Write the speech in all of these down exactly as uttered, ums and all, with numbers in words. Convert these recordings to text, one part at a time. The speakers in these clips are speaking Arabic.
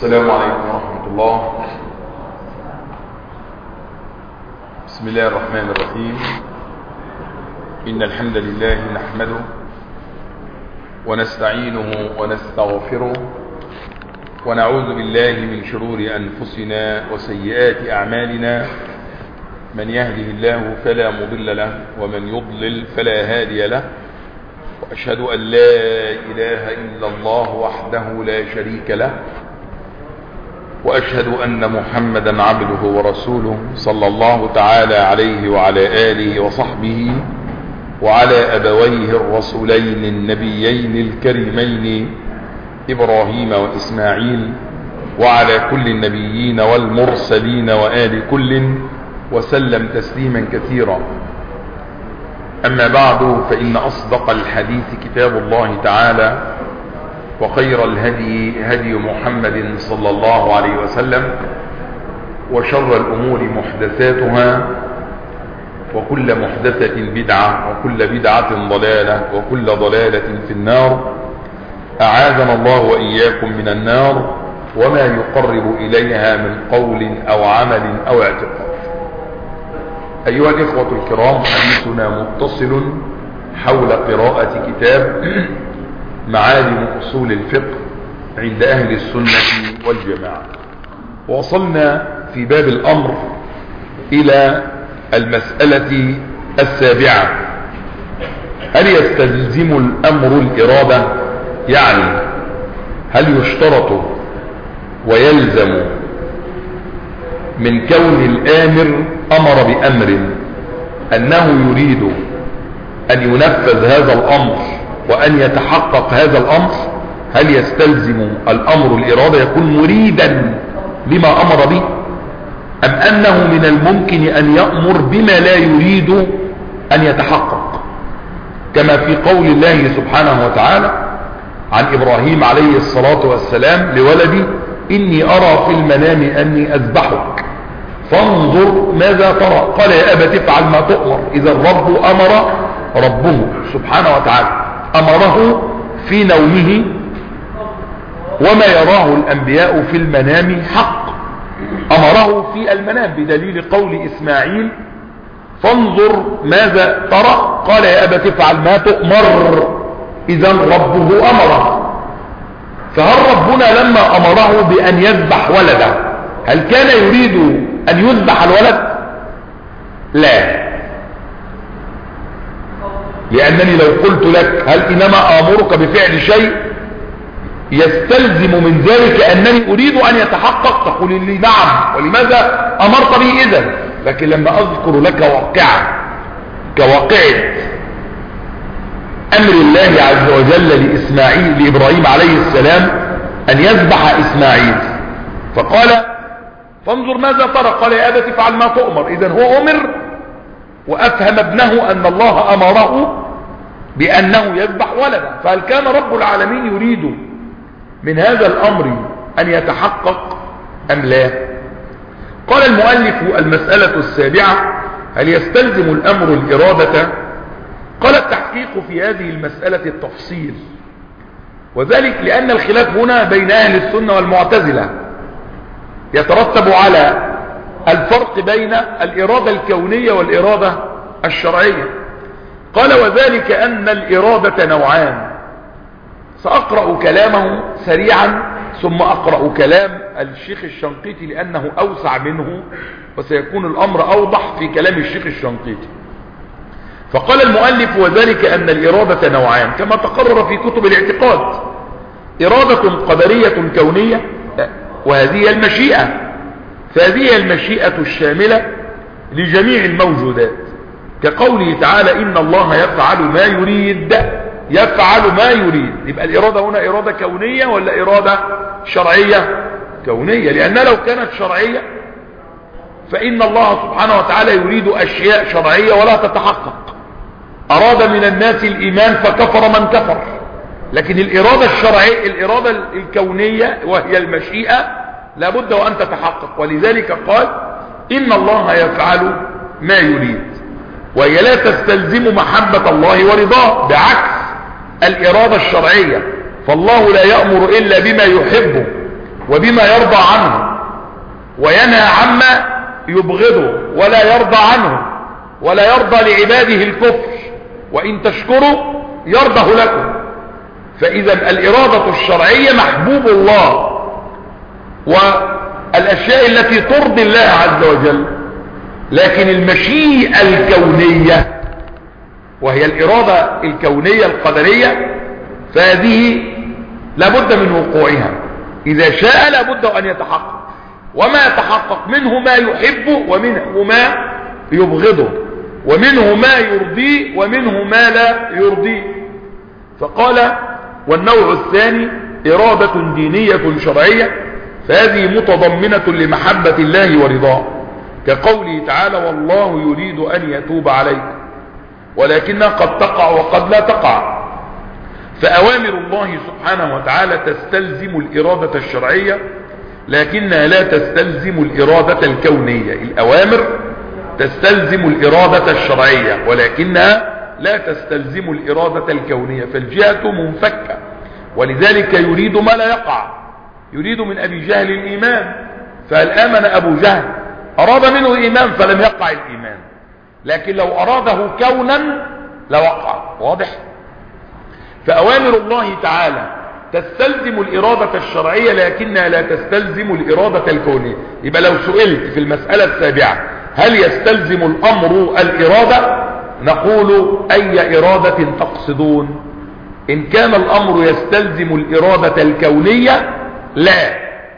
السلام عليكم ورحمة الله. بسم الله الرحمن الرحيم. إن الحمد لله نحمده ونستعينه ونستغفره ونعوذ بالله من شرور أنفسنا وسيئات أعمالنا. من يهده الله فلا مضل له ومن يضلل فلا هادي له، وأشهد أن لا إله إلا الله وحده لا شريك له، وأشهد أن محمدا عبده ورسوله صلى الله تعالى عليه وعلى آله وصحبه وعلى أبويه الرسولين النبيين الكريمين إبراهيم وإسماعيل وعلى كل النبيين والمرسلين وآل كل وسلم تسليما كثيرا. أما بعد، فإن أصدق الحديث كتاب الله تعالى، وخير الهدي هدي محمد صلى الله عليه وسلم، وشر الأمور محدثاتها، وكل محدثة بدعة، وكل بدعة ضلالة، وكل ضلالة في النار. أعاذنا الله وإياكم من النار وما يقرب إليها من قول أو عمل أو اعتقاد. أيها الإخوة الكرام، حديثنا متصل حول قراءة كتاب معالم أصول الفقه عند أهل السنة والجماعة، ووصلنا في باب الأمر إلى المسألة السابعة: هل يستلزم الأمر الإرادة؟ يعني هل يشترط ويلزم من كون الآمر أمر بأمر أنه يريد أن ينفذ هذا الأمر وأن يتحقق هذا الأمر؟ هل يستلزم الأمر الإرادة، يكون مريدا بما أمر به، أم أنه من الممكن أن يأمر بما لا يريد أن يتحقق، كما في قول الله سبحانه وتعالى عن إبراهيم عليه الصلاة والسلام لولدي: إني أرى في المنام أني أذبحك فانظر ماذا ترى، قال يا أبت افعل ما تؤمر. إذا الرب أمر ربه سبحانه وتعالى أمره في نومه، وما يراه الأنبياء في المنام حق، أمره في المنام بدليل قول إسماعيل: فانظر ماذا ترى، قال يا أبت افعل ما تؤمر. إذا ربه أمره. فهل ربنا لما أمره بأن يذبح ولده هل كان يريد أن يذبح الولد؟ لا، لأنني لو قلت لك هل إنما آمرك بفعل شيء يستلزم من ذلك أنني أريد أن يتحقق، تقول لي نعم، ولماذا أمرت به إذن؟ لكن لما أذكر لك واقعة كواقعة أمر الله عز وجل لإسماعيل لإبراهيم عليه السلام أن يذبح إسماعيل، فقال: فانظر ماذا ترى، قال يا أبت افعل ما تؤمر. إذن هو أمر، وأفهم ابنه أن الله أمره بأنه يذبح ولدا. فهل كان رب العالمين يريد من هذا الأمر أن يتحقق أم لا؟ قال المؤلف: المسألة السابعة: هل يستلزم الأمر الإرادة؟ قال: التحقيق في هذه المسألة التفصيل، وذلك لأن الخلاف هنا بين أهل السنة والمعتزلة يترتب على الفرق بين الإرادة الكونية والإرادة الشرعية. قال: وذلك أن الإرادة نوعان. سأقرأ كلامه سريعا ثم أقرأ كلام الشيخ الشنقيطي لأنه أوسع منه، وسيكون الأمر أوضح في كلام الشيخ الشنقيطي. فقال المؤلف: وذلك أن الإرادة نوعان كما تقرر في كتب الاعتقاد: إرادة قدرية كونية، وهذه المشيئة، فهذه المشيئة الشاملة لجميع الموجودات، كقوله تعالى: إن الله يفعل ما يريد، يفعل ما يريد. يبقى الإرادة هنا إرادة كونية ولا إرادة شرعية؟ كونية، لأن لو كانت شرعية فإن الله سبحانه وتعالى يريد أشياء شرعية ولا تتحقق. أراد من الناس الإيمان فكفر من كفر. لكن الإرادة الشرعية، الإرادة الكونية وهي المشيئة، لابد وأن تتحقق. ولذلك قال: إن الله يفعل ما يريد، وهي لا تستلزم محبة الله ورضاه، بعكس الإرادة الشرعية، فالله لا يأمر إلا بما يحبه وبما يرضى عنه، وينهى عما يبغضه ولا يرضى عنه، ولا يرضى لعباده الكفر، وإن تشكروا يرضه لكم. فإذا الإرادة الشرعية محبوب الله، والأشياء التي ترضي الله عز وجل. لكن المشيئة الكونية وهي الإرادة الكونية القدرية فهذه لابد من وقوعها، إذا شاء لابد أن يتحقق، وما يتحقق منه ما يحبه ومنه ما يبغضه، ومنه ما يرضيه ومنه ما لا يرضيه. فقال والنوع الثاني إرادة دينية شرعية، فهذه متضمنة لمحبة الله ورضاه، كقوله تعالى والله يريد أن يتوب عليكم ولكنها قد تقع وقد لا تقع. فأوامر الله سبحانه وتعالى تستلزم الإرادة الشرعية لكنها لا تستلزم الإرادة الكونية. الأوامر تستلزم الإرادة الشرعية ولكنها لا تستلزم الإرادة الكونية، فالجهة منفكة. ولذلك يريد ما لا يقع، يريد من أبي جهل الإيمان، فهل آمن أبو جهل؟ أراد منه إيمان فلم يقع الإيمان، لكن لو أراده كونا لوقع. واضح؟ فأوامر الله تعالى تستلزم الإرادة الشرعية لكنها لا تستلزم الإرادة الكونية. يبقى لو سئلت في المسألة السابعة هل يستلزم الأمر الإرادة؟ نقول أي إرادة تقصدون؟ إن كان الأمر يستلزم الإرادة الكونية لا،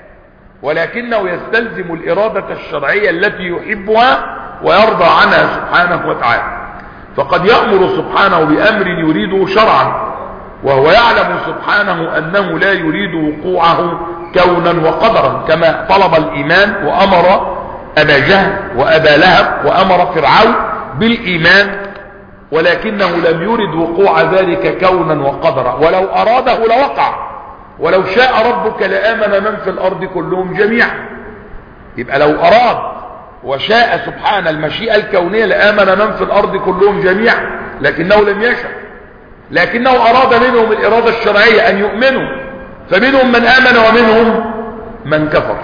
ولكنه يستلزم الإرادة الشرعية التي يحبها ويرضى عنها سبحانه وتعالى. فقد يأمر سبحانه بأمر يريده شرعا وهو يعلم سبحانه أنه لا يريد وقوعه كونا وقدرا، كما طلب الإيمان وأمر أبا جهل وأبا لهب وأمر فرعون بالإيمان، ولكنه لم يرد وقوع ذلك كونا وقدرا، ولو أراده لوقع، ولو شاء ربك لآمن من في الأرض كلهم جميعا. يبقى لو أراد وشاء سبحانه المشيئة الكونية لآمن من في الأرض كلهم جميعا، لكنه لم يشاء، لكنه أراد منهم الإرادة الشرعية أن يؤمنوا، فمنهم من آمن ومنهم من كفر.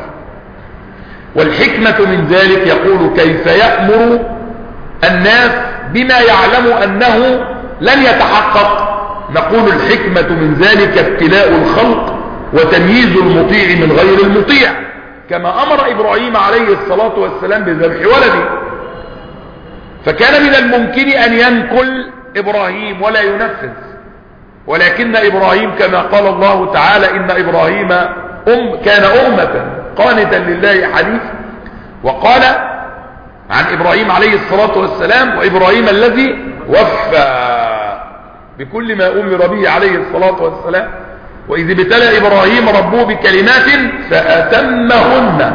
والحكمة من ذلك يقول كيف يأمر الناس بما يعلم أنه لن يتحقق؟ نقول الحكمة من ذلك ابتلاء الخلق وتمييز المطيع من غير المطيع، كما أمر إبراهيم عليه الصلاة والسلام بذبح ولده، فكان من الممكن أن ينكل إبراهيم ولا ينفذ، ولكن إبراهيم كما قال الله تعالى إن إبراهيم أم كان أمة قانتا لله حنيفا. وقال عن إبراهيم عليه الصلاة والسلام وإبراهيم الذي وفى بكل ما أمر به عليه الصلاة والسلام، وإذ ابتلى إبراهيم ربه بكلمات فأتمهن،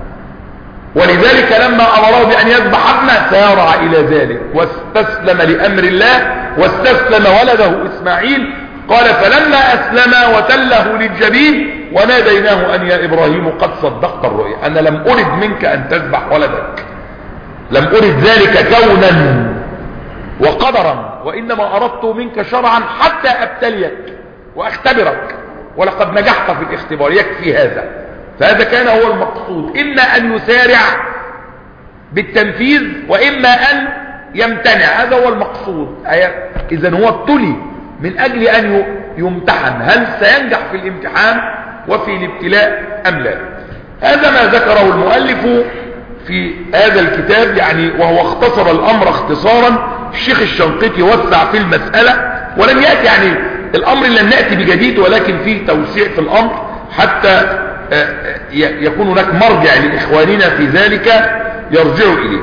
ولذلك لما أمره بأن يذبح ابنه سارع إلى ذلك واستسلم لأمر الله واستسلم ولده إسماعيل. قال فلما أسلم وتله للجبين وناديناه أن يا إبراهيم قد صدقت الرؤيا، أنا لم أرد منك أن تذبح ولدك، لم أرد ذلك كونا وقدرا، وإنما أردت منك شرعا حتى أبتليك وأختبرك، ولقد نجحت في الاختبار، يكفي هذا. فهذا كان هو المقصود، إما أن يسارع بالتنفيذ وإما أن يمتنع، هذا هو المقصود. إذن هو ابتلي من أجل أن يمتحن هل سينجح في الامتحان وفي الابتلاء أم لا. هذا ما ذكره المؤلف في هذا الكتاب، يعني وهو اختصر الأمر اختصارا. الشيخ الشنقيطي وسع في المسألة ولم يأتي، يعني الأمر لن نأتي بجديد، ولكن فيه توسيع في الأمر حتى يكون هناك مرجع لإخواننا في ذلك يرجعوا إليه.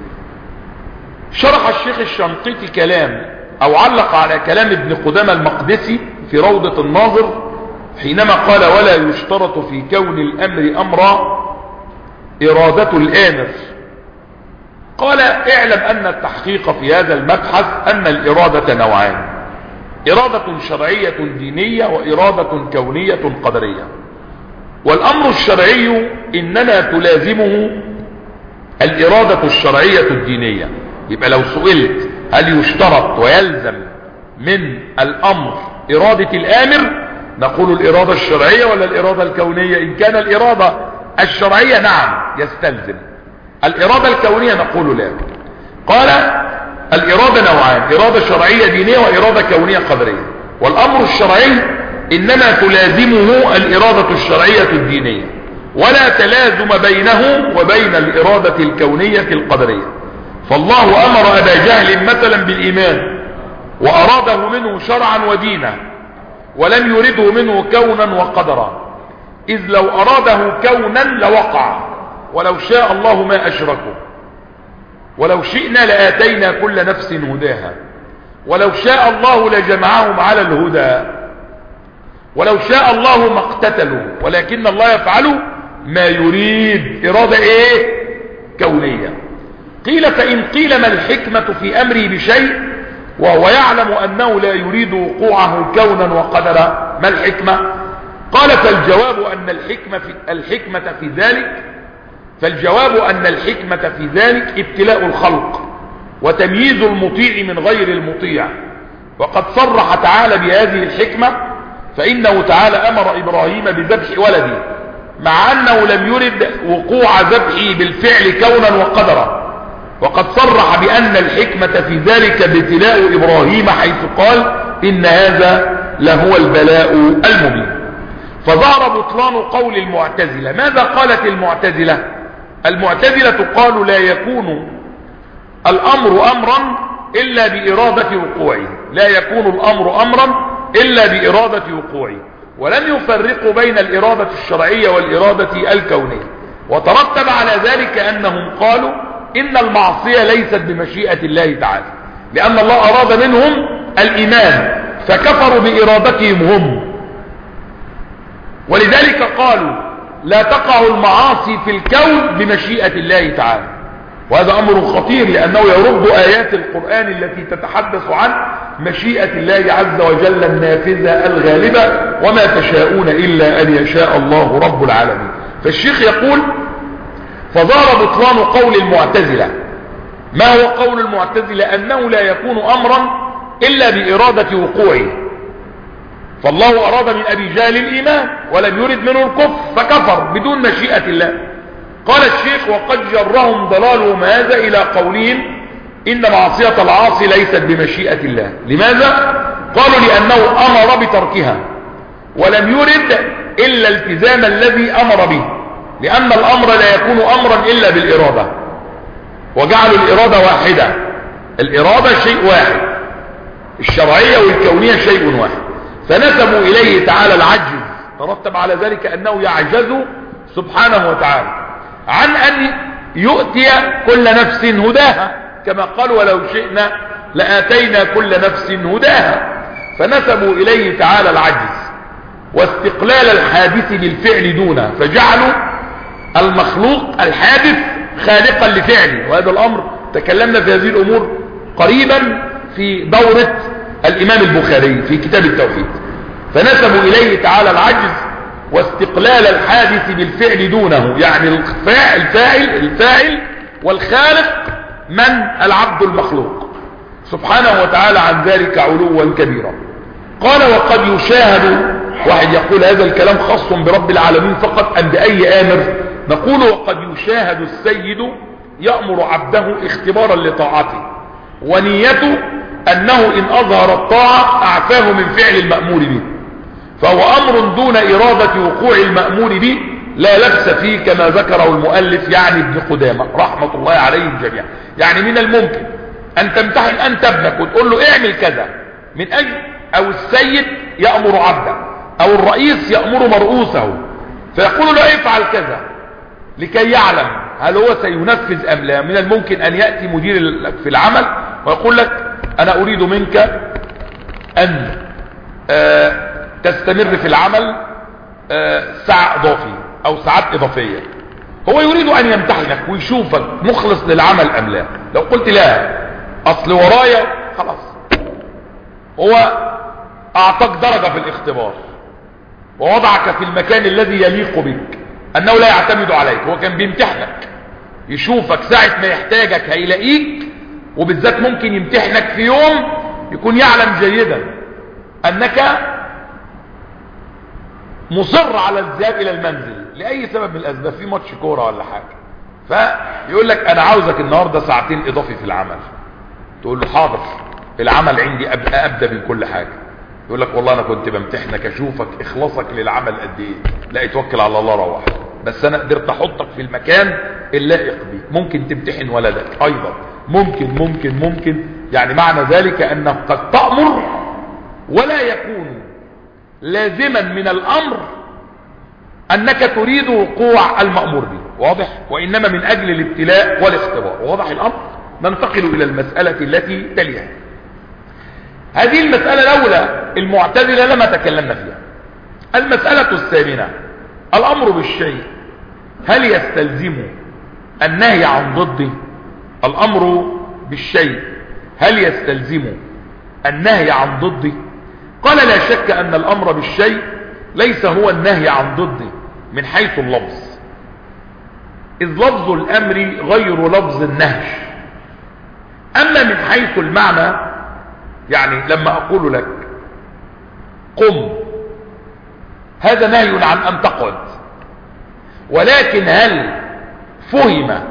شرح الشيخ الشنقيطي كلام أو علق على كلام ابن قدامة المقدسي في روضة الناظر حينما قال ولا يشترط في كون الأمر أمرا إرادة الآمر. قال اعلم أن التحقيق في هذا المبحث أن الإرادة نوعان، إرادة شرعية دينية وإرادة كونية قدرية. والأمر الشرعي إننا تلازمه الإرادة الشرعية الدينية. يبقى لو سئلت هل يشترط ويلزم من الأمر إرادة الآمر، نقول الإرادة الشرعية ولا الإرادة الكونية؟ إن كان الإرادة الشرعية نعم يستلزم، الإرادة الكونية نقول لا. قال الإرادة نوعان، إرادة شرعية دينية وإرادة كونية قدرية. والأمر الشرعي إنما تلازمه الإرادة الشرعية الدينية، ولا تلازم بينه وبين الإرادة الكونية القدرية. فالله أمر أبا جهل مثلا بالإيمان وأراده منه شرعا ودينا، ولم يرده منه كونا وقدرا، إذ لو أراده كونا لوقع، ولو شاء الله ما أشركوا، ولو شئنا لآتينا كل نفس هداها، ولو شاء الله لجمعهم على الهدى، ولو شاء الله ما اقتتلوا، ولكن الله يفعل ما يريد. إرادة ايه؟ كونية. قيل فإن قيل ما الحكمة في أمره بشيء وهو يعلم أنه لا يريد وقوعه كونا وقدرا، ما الحكمة؟ قال فالجواب أن الحكمة في, الحكمة في ذلك فالجواب أن الحكمة في ذلك ابتلاء الخلق وتمييز المطيع من غير المطيع. وقد صرح تعالى بهذه الحكمة، فإنه تعالى أمر إبراهيم بذبح ولده مع أنه لم يرد وقوع ذبحه بالفعل كونا وقدرا. وقد صرح بأن الحكمة في ذلك ابتلاء إبراهيم، حيث قال إن هذا لهو البلاء المبين. فظهر بطلان قول المعتزلة. ماذا قالت المعتزلة؟ المعتزلة قالوا لا يكون الأمر أمرا إلا بإرادة وقوعه، لا يكون الأمر أمرا إلا بإرادة وقوعه، ولم يفرقوا بين الإرادة الشرعية والإرادة الكونية. وترتب على ذلك أنهم قالوا إن المعصية ليست بمشيئة الله تعالى، لأن الله أراد منهم الإيمان فكفروا بإرادتهم هم، ولذلك قالوا لا تقع المعاصي في الكون بمشيئة الله تعالى. وهذا أمر خطير، لأنه يرد آيات القرآن التي تتحدث عن مشيئة الله عز وجل النافذة الغالبة، وما تشاءون إلا أن يشاء الله رب العالمين. فالشيخ يقول فظهر بطلان قول المعتزلة. ما هو قول المعتزلة؟ أنه لا يكون أمرا إلا بإرادة وقوعه. فالله أراد من أبي جهل الإيمان ولم يرد منه الكفر فكفر بدون مشيئة الله. قال الشيخ وقد جرهم ضلالهم هذا إلى قولهم إن معصية العاصي ليست بمشيئة الله. لماذا؟ قالوا لأنه أمر بتركها ولم يرد إلا التزام الذي أمر به، لأن الأمر لا يكون أمرا إلا بالإرادة، وجعلوا الإرادة واحدة. الإرادة شيء واحد، الشرعية والكونية شيء واحد، فنسبوا إليه تعالى العجز. ترتب على ذلك أنه يعجز سبحانه وتعالى عن أن يؤتي كل نفس هداها، كما قال ولو شئنا لآتينا كل نفس هداها. فنسبوا إليه تعالى العجز واستقلال الحادث بالفعل دونه، فجعلوا المخلوق الحادث خالقا لفعله. وهذا الأمر تكلمنا في هذه الأمور قريبا في دورة الإمام البخاري في كتاب التوحيد. فنسبوا إليه تعالى العجز واستقلال الحادث بالفعل دونه، يعني الفاعل الفاعل الفاعل والخالق من العبد المخلوق سبحانه وتعالى عن ذلك علوا كبيرا. قال وقد يشاهد، واحد يقول هذا الكلام خاص برب العالمين فقط أم بأي آمر؟ نقول وقد يشاهد السيد يأمر عبده اختبارا لطاعته، ونيته أنه إن أظهر الطاعة أعفاه من فعل المأمور به، فهو أمر دون إرادة وقوع المأمور به لا لبس فيه، كما ذكره المؤلف يعني ابن قدامة رحمة الله عليهم جميعا. يعني من الممكن أن تمتحن أنت ابنك وتقول له اعمل كذا من أجل، أو السيد يأمر عبده، أو الرئيس يأمر مرؤوسه فيقول له افعل كذا لكي يعلم هل هو سينفذ أم لا. من الممكن أن يأتي مدير في العمل ويقول لك أنا أريد منك أن آه تستمر في العمل آه ساعة إضافية أو ساعات إضافية. هو يريد أن يمتحنك ويشوفك مخلص للعمل أم لا. لو قلت لا أصل ورايا، خلاص هو أعطاك درجة في الاختبار ووضعك في المكان الذي يليق بك، أنه لا يعتمد عليك. هو كان بيمتحنك يشوفك ساعة ما يحتاجك هيلاقيك، وبالذات ممكن يمتحنك في يوم يكون يعلم جيدا أنك مصر على الذهاب الى المنزل لأي سبب من الاسباب، في ماتش كورة ولا حاجة، فيقول لك انا عاوزك النهاردة ساعتين اضافي في العمل، تقول له حاضر، العمل عندي أبقى ابدأ من كل حاجة. يقول لك والله انا كنت بمتحنك اشوفك اخلاصك للعمل قد ايه، لا اتوكل على الله روح، بس انا قدرت احطك في المكان اللائق بيك. ممكن تمتحن ولدك ايضا، ممكن ممكن ممكن يعني معنى ذلك انك قد تأمر ولا يكون لازما من الامر انك تريد وقوع المأمور به، واضح؟ وانما من اجل الابتلاء والاختبار، واضح الامر؟ ننتقل الى المسألة التي تليها. هذه المسألة الاولى المعتزلة لما تكلمنا فيها. المسألة الثامنة، الامر بالشيء هل يستلزم النهي عن ضده؟ الامر بالشيء هل يستلزم النهي عن ضده؟ قال لا شك ان الامر بالشيء ليس هو النهي عن ضده من حيث اللفظ، اذ لفظ الامر غير لفظ النهي. اما من حيث المعنى، يعني لما اقول لك قم، هذا نهي عن ان تقعد، ولكن هل فهم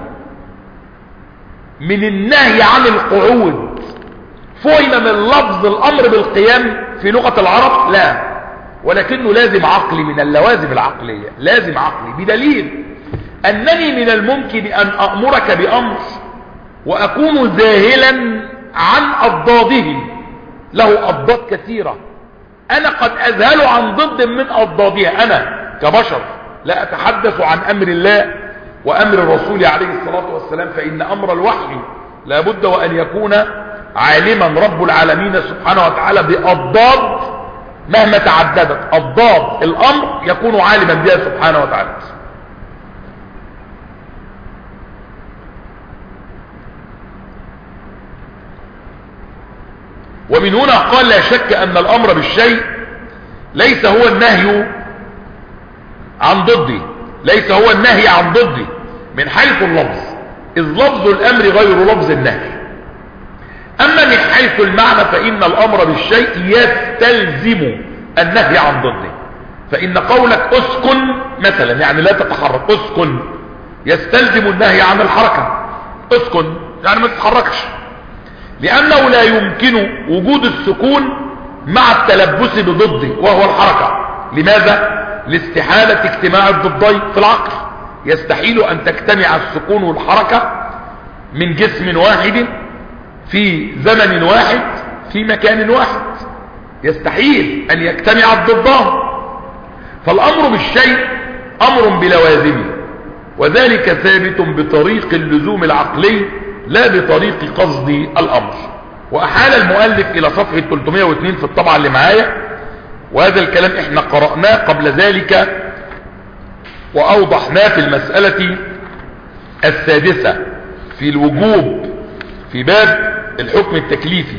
من النهي عن القعود فهم من لفظ الامر بالقيام في لغة العرب؟ لا، ولكنه لازم عقلي من اللوازم العقلية، لازم عقلي، بدليل انني من الممكن ان امرك بامر واكون ذاهلا عن اضداده، له اضداد كثيرة، انا قد اذهل عن ضد من اضدادها. انا كبشر لا اتحدث عن امر الله وامر الرسول عليه الصلاة والسلام، فان امر الوحي لابد وان يكون عالما رب العالمين سبحانه وتعالى باضداد مهما تعددت اضداد الامر، يكون عالما بها سبحانه وتعالى. ومن هنا قال لا شك ان الامر بالشيء ليس هو النهي عن ضده، ليس هو النهي عن ضده من حيث اللفظ، اذ لفظ الامر غير لفظ النهي. اما من حيث المعنى فان الامر بالشيء يستلزم النهي عن ضده، فان قولك اسكن مثلا يعني لا تتحرك، اسكن يستلزم النهي عن الحركة، اسكن يعني ما تتحركش، لانه لا يمكن وجود السكون مع التلبس بضده وهو الحركة. لماذا؟ لاستحالة اجتماع الضدين في العقل، يستحيل ان تجتمع السكون والحركة من جسم واحد في زمن واحد في مكان واحد، يستحيل ان يجتمع الضدان. فالامر بالشيء امر بلوازمه، وذلك ثابت بطريق اللزوم العقلي لا بطريق قصد الامر. واحال المؤلف الى صفحة ثلاثمائة واثنين في الطبعة اللي معايا، وهذا الكلام احنا قرأناه قبل ذلك واوضحناه في المسألة السادسة في الوجوب في باب الحكم التكليفي.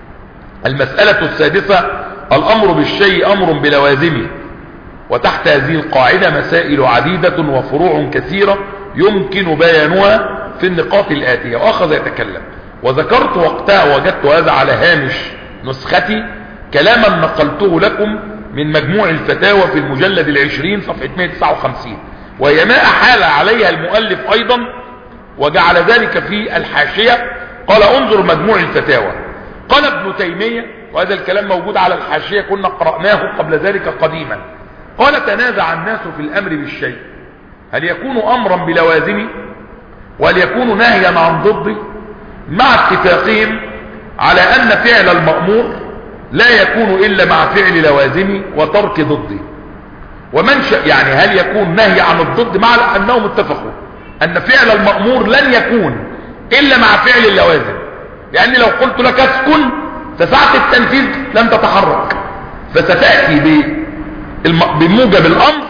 المسألة السادسة الامر بالشيء امر بلوازمه، وتحت هذه القاعدة مسائل عديدة وفروع كثيرة يمكن بيانها في النقاط الآتية. واخذ يتكلم، وذكرت وقتها وجدت هذا على هامش نسختي كلاما نقلته لكم من مجموع الفتاوى في المجلد العشرين صفحة مائة وتسعة وخمسين، وهي ما أحال عليها المؤلف ايضا وجعل ذلك في الحاشية. قال انظر مجموع الفتاوى. قال ابن تيمية، وهذا الكلام موجود على الحاشية كنا قرأناه قبل ذلك قديما، قال تنازع الناس في الامر بالشيء، هل يكون امرا بلوازمه وهل يكون نهيا عن ضده، مع اتفاقهم على ان فعل المأمور لا يكون الا مع فعل لوازمه وترك ضده. ومنشأ يعني هل يكون نهي عن الضد، مع انهم اتفقوا ان فعل المأمور لن يكون الا مع فعل اللوازم، لان لو قلت لك اسكن فساعة التنفيذ لن تتحرك، فستأتي بموجب الامر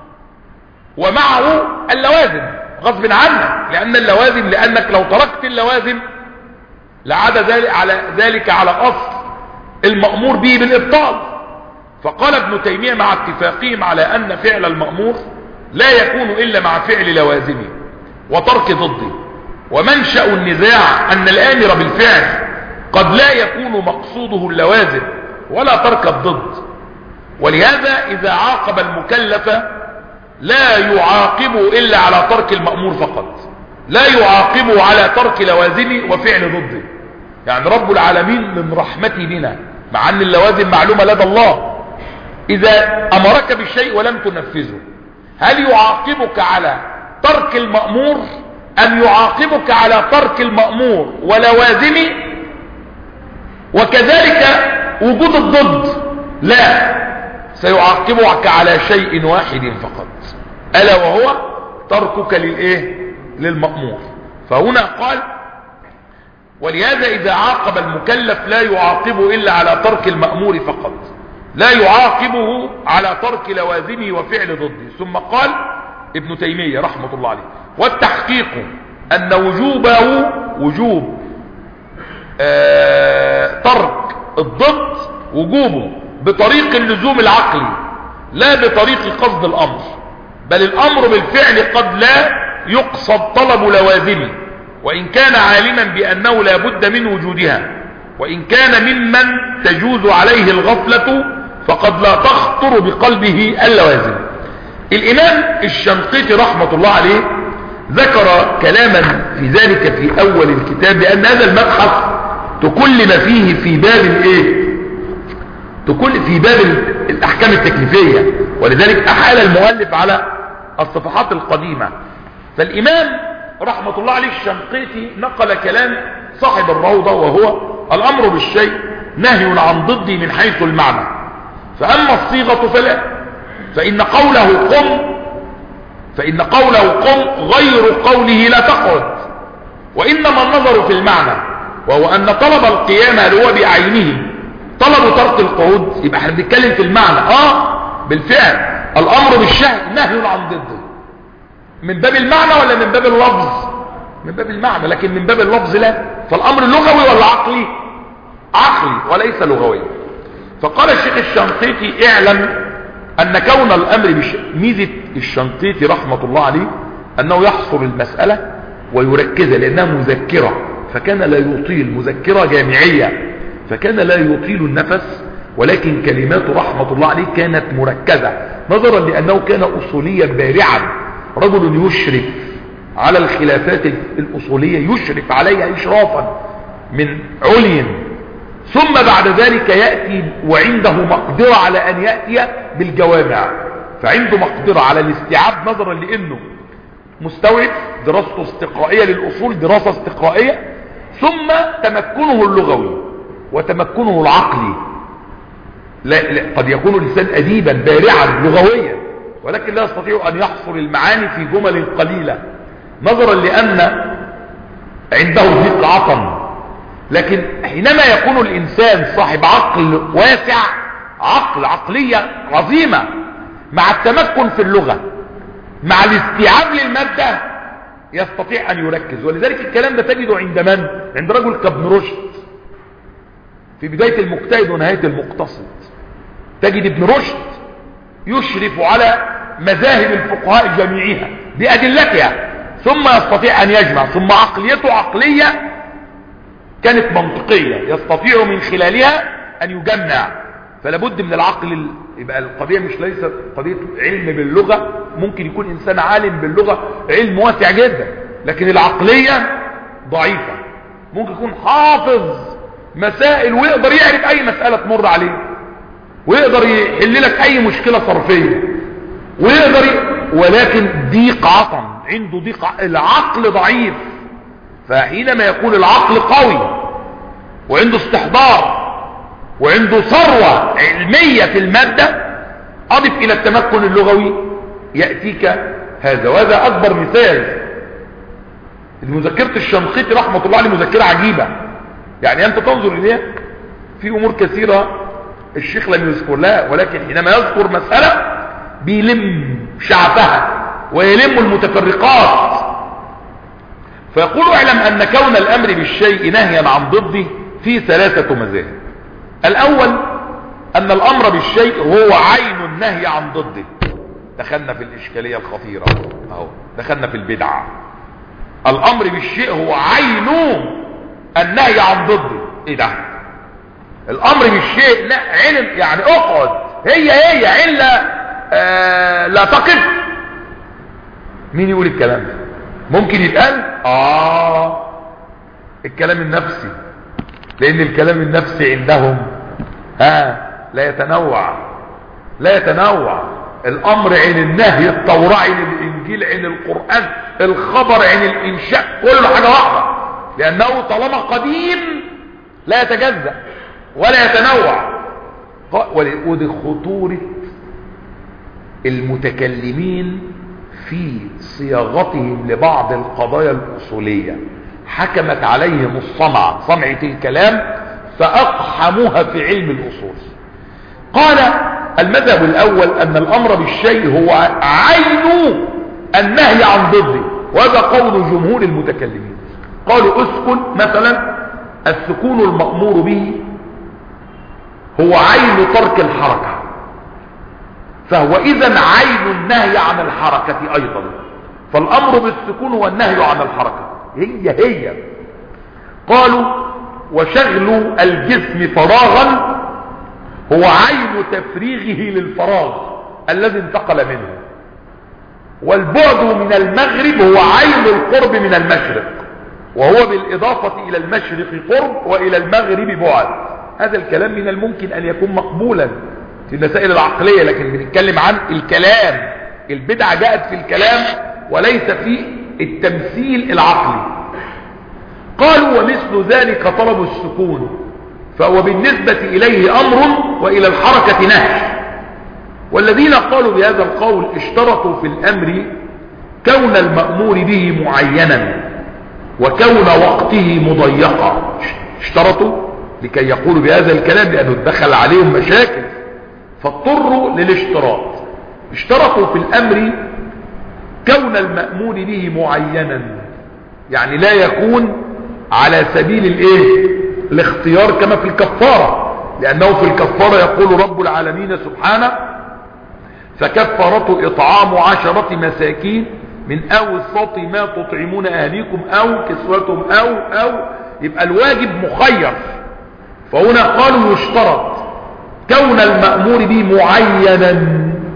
ومعه اللوازم غصب عنك، لان اللوازم لانك لو تركت اللوازم لعاد ذلك على ذلك على اصل المأمور به بالابطال. فقال ابن تيمية مع اتفاقهم على ان فعل المأمور لا يكون الا مع فعل لوازمه وترك ضده. ومنشأ النزاع ان الامر بالفعل قد لا يكون مقصوده اللوازم ولا ترك الضد، ولهذا إذا عاقب المكلف لا يعاقب إلا على ترك المأمور فقط، لا يعاقب على ترك لوازم وفعل ضده. يعني رب العالمين من رحمته بنا، مع أن اللوازم معلومة لدى الله، إذا أمرك بالشيء ولم تنفذه هل يعاقبك على ترك المأمور أم يعاقبك على ترك المأمور ولوازمه؟ وكذلك وجود الضد لا، سيعاقبك على شيء واحد فقط، ألا وهو تركك للإيه؟ للمأمور. فهنا قال ولهذا إذا عاقب المكلف لا يعاقبه إلا على ترك المأمور فقط، لا يعاقبه على ترك لوازمه وفعل ضده. ثم قال ابن تيمية رحمة الله عليه والتحقيق أن وجوبه وجوب آه ترك الضد وجوبه بطريق اللزوم العقلي لا بطريق قصد الأمر، بل الأمر بالفعل قد لا يقصد طلب لوازمه، وإن كان عالما بأنه لا بد من وجودها، وإن كان ممن تجوز عليه الغفلة فقد لا تخطر بقلبه اللوازم. الإمام الشنقيطي رحمة الله عليه ذكر كلاما في ذلك في أول الكتاب، لأن هذا المبحث تكلم فيه في باب الايه تكل في باب الأحكام التكليفية، ولذلك أحال المؤلف على الصفحات القديمة. فالإمام رحمة الله عليه الشنقيطي نقل كلام صاحب الروضة، وهو الأمر بالشيء نهي عن ضده من حيث المعنى، فأما الصيغة فلا، فإن قوله قم فإن قوله قم غير قوله لا تقعد، وإنما النظر في المعنى، وهو أن طلب القيام هل هو بعينه طلب ترك القعود، يبقى احنا بنتكلم في المعنى. اه بالفعل الأمر بالشيء نهي عن ضده من باب المعنى ولا من باب اللفظ؟ من باب المعنى، لكن من باب اللفظ لا. فالأمر لغوي ولا عقلي؟ عقلي وليس لغوي. فقال الشيخ الشنقيطي اعلم أن كون الأمر بالشيء، ميزة الشنقيطي رحمة الله عليه أنه يحصر المسألة ويركزها لأنها مذكرة، فكان لا يطيل، مذكرة جامعية، فكان لا يطيل النفس، ولكن كلمات رحمة الله عليه كانت مركزة نظرا لأنه كان أصوليا بارعا، رجل يشرف على الخلافات الأصولية، يشرف عليها إشرافا من علي، ثم بعد ذلك يأتي وعنده مقدرة على أن يأتي بالجوامع، فعنده مقدرة على الاستيعاب نظرا لأنه مستوعب، دراسته استقرائية للأصول، دراسة استقرائية، ثم تمكنه اللغوي وتمكنه العقلي. لا لا قد يكون الإنسان أديبا بارعا لغويا، ولكن لا يستطيع أن يحصر المعاني في جمل قليلة نظرا لأن عنده ضيق عطن. لكن حينما يكون الإنسان صاحب عقل واسع، عقل عقلية عظيمة، مع التمكن في اللغة مع الاستيعاب للمادة، يستطيع أن يركز. ولذلك الكلام ده تجده عند من؟ عند رجل كابن رشد في بداية المجتهد ونهاية المقتصد. تجد ابن رشد يشرف على مذاهب الفقهاء جميعها بأدلتها، ثم يستطيع أن يجمع، ثم عقليته عقلية كانت منطقية يستطيع من خلالها أن يجمع. فلا بد من العقل. يبقى القضية مش ليست قضية علم باللغة، ممكن يكون إنسان عالم باللغة علم واسع جدا، لكن العقلية ضعيفة. ممكن يكون حافظ مسائل ويقدر يعرف أي مسألة تمر عليه، ويقدر يحل لك أي مشكلة صرفية، ويقدر ي... ولكن ضيق عطن، عنده ضيق، العقل ضعيف. فحينما يكون العقل قوي وعنده استحضار وعنده ثروة علمية في المادة، أضف إلى التمكن اللغوي يأتيك هذا. وهذا أكبر مثال. المذكرة الشنقيطي رحمة الله عليه مذكرة عجيبة، يعني أنت تنظر إليها في أمور كثيرة الشيخ لم يذكر لها، ولكن حينما يذكر مسألة بيلم شعفها ويلم المتفرقات. فيقول اعلم أن كون الأمر بالشيء نهيا عن ضده في ثلاثة مذاهب. الأول أن الأمر بالشيء هو عين النهي عن ضده. دخلنا في الإشكالية الخطيرة أهو، دخلنا في البدعة. الأمر بالشيء هو عين النهي عن ضده. إيه ده؟ الأمر بالشيء علم، يعني اقعد هي هي عين لا آه لا تقف. مين يقول الكلام ده؟ ممكن يتقال اه الكلام النفسي، لان الكلام النفسي عندهم ها لا يتنوع، لا يتنوع. الامر عين النهي، التوراة عين الانجيل عين القرآن، الخبر عين الانشاء، كله حاجة واحدة، لانه طالما قديم لا يتجزأ ولا يتنوع. ودي خطورة المتكلمين في صياغتهم لبعض القضايا الأصولية، حكمت عليهم الصنعة، صنعة الكلام، فأقحموها في علم الأصول. قال المذهب الأول أن الأمر بالشيء هو عين النهي عن ضده، وهذا قول جمهور المتكلمين. قالوا اسكن مثلا، السكون المأمور به هو عين ترك الحركة، فهو إذن عين النهي عن الحركة أيضا، فالأمر بالسكون هو النهي عن الحركة، هي هي. قالوا وشغل الجسم فراغا هو عين تفريغه للفراغ الذي انتقل منه، والبعد من المغرب هو عين القرب من المشرق، وهو بالإضافة إلى المشرق قرب وإلى المغرب بعد. هذا الكلام من الممكن أن يكون مقبولا في المسائل العقلية، لكن بنتكلم عن الكلام. البدعة جاءت في الكلام وليس في التمثيل العقلي. قالوا ومثل ذلك طلب السكون، فهو بالنسبة إليه أمر وإلى الحركة نهي. والذين قالوا بهذا القول اشترطوا في الأمر كون المأمور به معينا وكون وقته مضيقا. اشترطوا لكي يقولوا بهذا الكلام لأنه دخل عليهم مشاكل فاضطروا للاشتراط. اشترطوا في الأمر كون المأمور به معينا، يعني لا يكون على سبيل الايه الاختيار كما في الكفارة، لأنه في الكفارة يقول رب العالمين سبحانه فكفرته إطعام عشرة مساكين من أوسط ما تطعمون أهليكم أو كسوتهم أو أو يبقى الواجب مخير. فهنا قالوا يشترط كون المأمور به معينا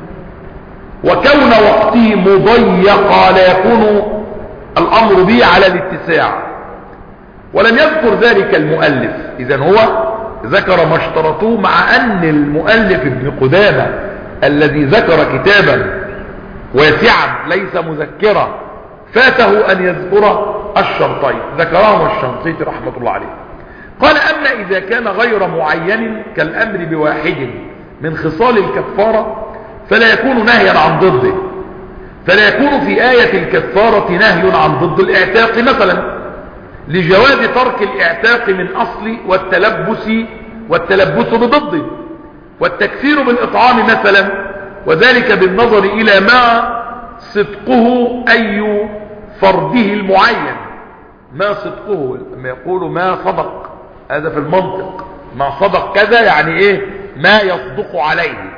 وكون وقته مضيقا لا يكون الأمر به على الاتساع، ولم يذكر ذلك المؤلف. إذن هو ذكر ما اشترطوه، مع أن المؤلف ابن قدامة الذي ذكر كتابا واسعا ليس مذكرا فاته أن يذكر الشرطين، ذكرهما الشنقيطي رحمة الله عليه. قال أما إذا كان غير معين كالأمر بواحد من خصال الكفارة فلا يكون نهيا عن ضده، فلا يكون في آية الكفارة نهي عن ضد الاعتاق مثلا، لجواز ترك الاعتاق من أصل والتلبس والتلبس بضده، والتكفير بالإطعام مثلا، وذلك بالنظر إلى ما صدقه أي فرده المعين. ما صدقه لما يقولوا ما صدق، هذا في المنطق، ما صدق كذا يعني ايه ما يصدق عليه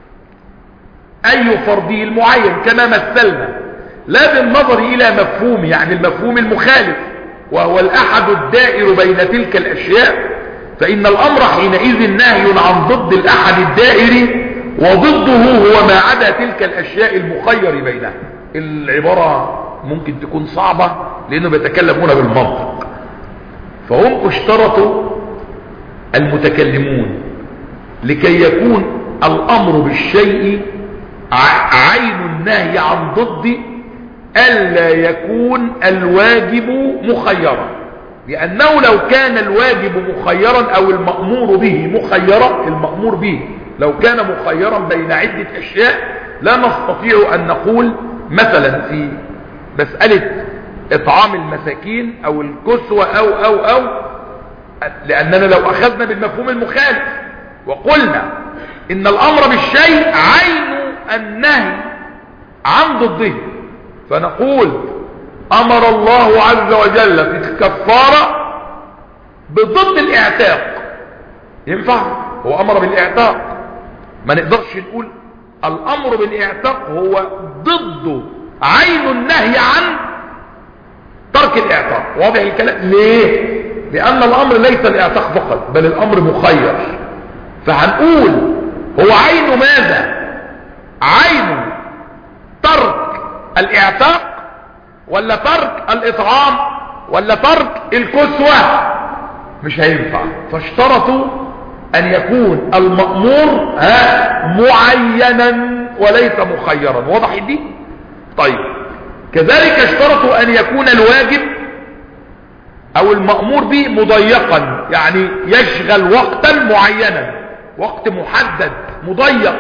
أي فرده المعين كما مثلنا، لا بالنظر إلى مفهوم يعني المفهوم المخالف وهو الأحد الدائر بين تلك الأشياء، فإن الأمر حينئذ نهي عن ضد الأحد الدائر، وضده هو ما عدا تلك الأشياء المخير بينها. العبارة ممكن تكون صعبة لأنه بيتكلمون بالمنطق. فهم اشترطوا المتكلمون لكي يكون الأمر بالشيء عين النهي عن ضد ألا يكون الواجب مخيرا، لأنه لو كان الواجب مخيرا أو المأمور به مخيرا، المأمور به لو كان مخيرا بين عدة أشياء لا نستطيع أن نقول مثلا في مسألة إطعام المساكين أو الكسوة أو أو أو لأننا لو أخذنا بالمفهوم المخالف وقلنا إن الأمر بالشيء عين النهي عن ضده، فنقول أمر الله عز وجل في الكفارة بضد الاعتاق، ينفع؟ هو أمر بالاعتاق، ما نقدرش نقول الأمر بالاعتاق هو ضد عين النهي عن ترك الاعتاق. واضح الكلام؟ ليه؟ لأن الأمر ليس الاعتاق فقط بل الأمر مخير، فهنقول هو عين ماذا؟ عين ترك الاعتاق ولا ترك الاطعام ولا ترك الكسوة؟ مش هينفع. فاشترطوا ان يكون المأمور ها معينا وليس مخيرا. واضح دي؟ طيب كذلك اشترطوا ان يكون الواجب او المأمور به مضيقا، يعني يشغل وقتا معينا، وقت محدد مضيق،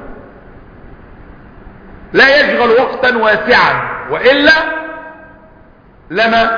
لا يشغل وقتا واسعا، وإلا لما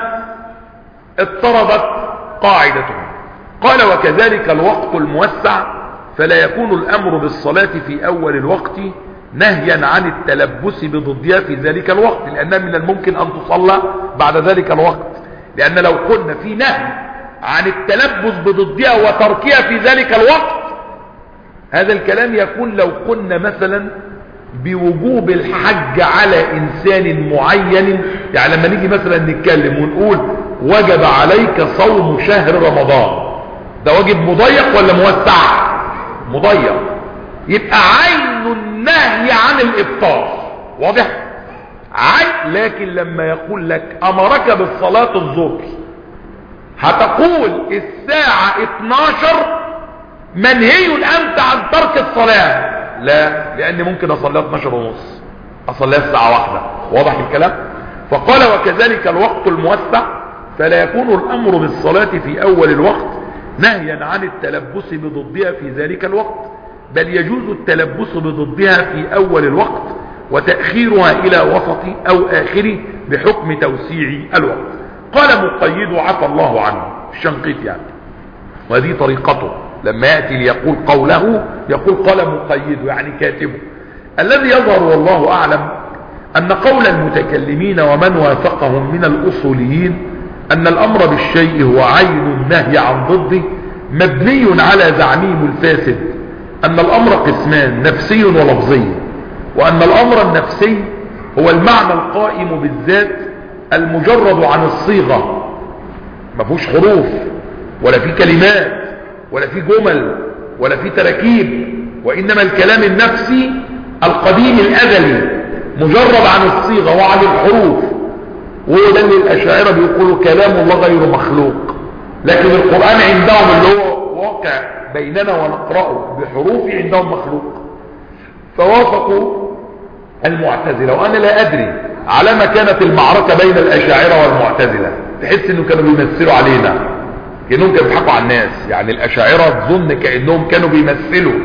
اضطربت قاعدته. قال وكذلك الوقت الموسع فلا يكون الأمر بالصلاة في أول الوقت نهيا عن التلبس بضدها في ذلك الوقت، لأنها من الممكن أن تصلى بعد ذلك الوقت. لأن لو قلنا في نهي عن التلبس بضدها وتركها في ذلك الوقت، هذا الكلام يكون لو قلنا مثلا بوجوب الحج على إنسان معين. يعني لما نيجي مثلا نتكلم ونقول وجب عليك صوم شهر رمضان، ده واجب مضيق ولا موسع؟ مضيق. يبقى عين النهي عن الإفطار. واضح؟ عين. لكن لما يقول لك أمرك بالصلاة الظهر، هتقول الساعة اتناشر منهي أنت عن ترك الصلاة؟ لا، لأني ممكن أصليها اتناشر ونص، أصليها الساعة واحدة. واضح الكلام؟ فقال وكذلك الوقت الموسع فلا يكون الأمر بالصلاة في أول الوقت نهيا عن التلبس بضدها في ذلك الوقت، بل يجوز التلبس بضدها في أول الوقت وتأخيرها إلى وسط أو آخره بحكم توسيع الوقت. قال مقيد عفى الله عنه، الشنقيطي يعني، وهذه طريقته لما يأتي ليقول قوله يقول قال مقيد يعني كاتبه. الذي يظهر والله أعلم أن قول المتكلمين ومن وافقهم من الأصوليين أن الأمر بالشيء هو عين النهي عن ضده مبني على زعمهم الفاسد أن الأمر قسمان نفسي ولفظي، وأن الأمر النفسي هو المعنى القائم بالذات المجرد عن الصيغة، ما فيهوش حروف ولا في كلمات ولا في جمل ولا في تركيب، وإنما الكلام النفسي القديم الأزلي مجرد عن الصيغة وعن الحروف. وده اللي الأشاعرة بيقولوا كلام الله غير مخلوق، لكن القرآن عندهم اللي هو واقع بيننا ونقرأه بحروف عندهم مخلوق. فوافقوا المعتزلة، وأنا لا أدري على ما كانت المعركة بين الأشاعرة والمعتزلة، تحس إنه كانوا بيمثلوا علينا، كأنهم كانوا بيضحكوا على الناس. يعني الأشاعرة تظن كأنهم كانوا بيمثلوا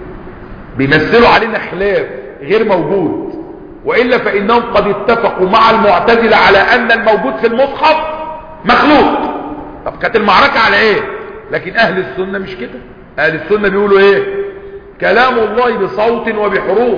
بيمثلوا علينا خلاف غير موجود، وإلا فإنهم قد اتفقوا مع المعتزلة على أن الموجود في المصحف مخلوق. طب كانت المعركة على إيه؟ لكن أهل السنة مش كده. أهل السنة بيقولوا إيه؟ كلام الله بصوت وبحروف،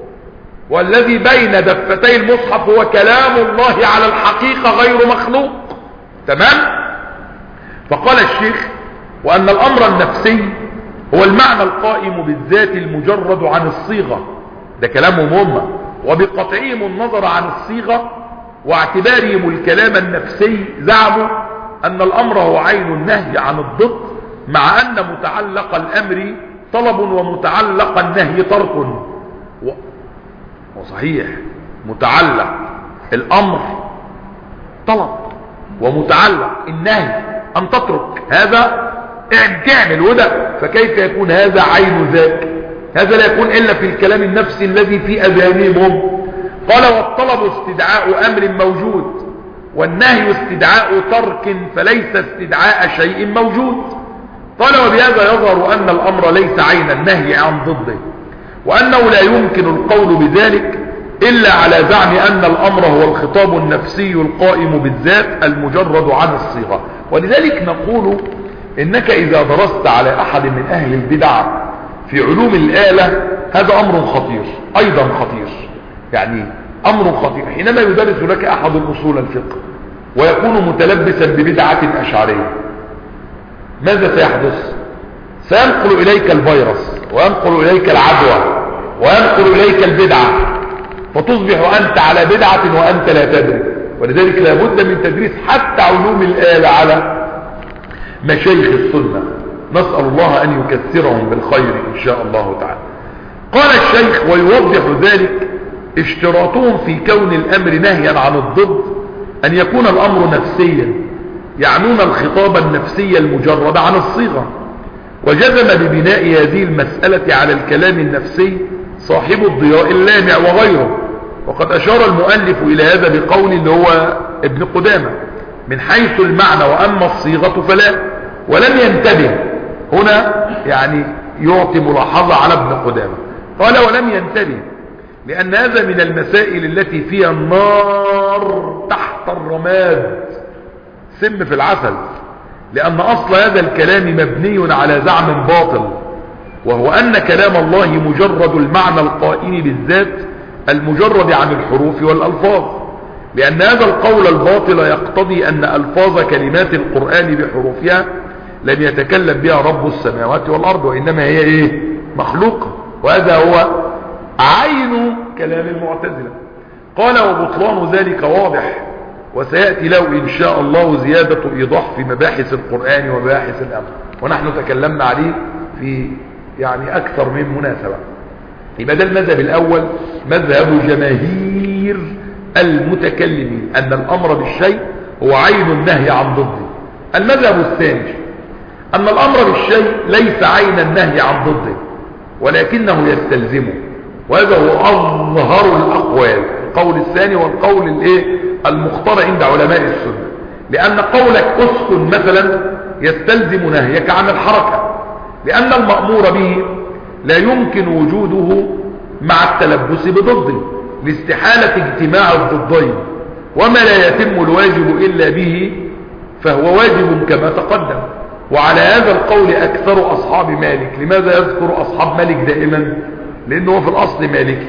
والذي بين دفتي المصحف هو كلام الله على الحقيقة غير مخلوق. تمام؟ فقال الشيخ وأن الأمر النفسي هو المعنى القائم بالذات المجرد عن الصيغة، ده كلامهم هم، وبقطعهم النظر عن الصيغة واعتبارهم الكلام النفسي زعموا أن الأمر هو عين النهي عن الضد، مع أن متعلق الأمر طلب ومتعلق النهي ترك. و... وصحيح متعلق الأمر طلب ومتعلق النهي أن تترك، هذا تعمل وده، فكيف يكون هذا عين ذاك؟ هذا لا يكون إلا في الكلام النفسي الذي في أذهانهم. قال والطلب استدعاء أمر موجود، والنهي استدعاء ترك، فليس استدعاء شيء موجود. قال وبهذا يظهر أن الأمر ليس عين النهي عن ضده، وأنه لا يمكن القول بذلك إلا على زعم أن الأمر هو الخطاب النفسي القائم بالذات المجرد عن الصيغة. ولذلك نقول إنك إذا درست على أحد من أهل البدع في علوم الآلة هذا أمر خطير، أيضا خطير، يعني أمر خطير. حينما يدرس لك أحد الأصول الفقه ويكون متلبسا ببدعة أشعرية، ماذا سيحدث؟ سينقل إليك الفيروس وينقل إليك العدوى وينقل إليك البدعة، فتصبح أنت على بدعة وأنت لا تدري. ولذلك لابد من تدريس حتى علوم الآلة على مشايخ السنة. نسأل الله أن يكثرهم بالخير إن شاء الله تعالى. قال الشيخ ويوضح ذلك اشتراطهم في كون الامر نهيا عن الضد ان يكون الامر نفسيا، يعنون الخطاب النفسي المجرد عن الصيغة. وجزم ببناء هذه المسألة على الكلام النفسي صاحب الضياء اللامع وغيره. وقد اشار المؤلف الى هذا بقول اللي هو ابن قدامة من حيث المعنى واما الصيغة فلا، ولم ينتبه هنا، يعني يعطي ملاحظة على ابن قدامة. قال ولم ينتبه لان هذا من المسائل التي فيها النار تحت الرماد، سم في العسل، لان اصل هذا الكلام مبني على زعم باطل، وهو ان كلام الله مجرد المعنى القائم بالذات المجرد عن الحروف والالفاظ، لان هذا القول الباطل يقتضي ان الفاظ كلمات القرآن بحروفها لم يتكلم بها رب السماوات والارض، وانما هي ايه؟ مخلوقة. وهذا هو عين كلام المعتزلة. قال وبطلان ذلك واضح، وسيأتي له إن شاء الله زيادة إيضاح في مباحث القرآن ومباحث الأمر، ونحن تكلمنا عليه في يعني أكثر من مناسبة. يبقى ده المذهب الأول، مذهب جماهير المتكلمين أن الأمر بالشيء هو عين النهي عن ضده. المذهب الثاني أن الأمر بالشيء ليس عين النهي عن ضده، ولكنه يستلزمه، وهذا هو أظهر الأقوال، القول الثاني والقول الايه المختار عند علماء السنة. لأن قولك اسكن مثلا يستلزم نهيك عن الحركة، لأن المأمور به لا يمكن وجوده مع التلبس بضده لاستحالة اجتماع الضدين، وما لا يتم الواجب إلا به فهو واجب كما تقدم. وعلى هذا القول أكثر أصحاب مالك. لماذا يذكر أصحاب مالك دائما؟ لأنه في الأصل مالكي.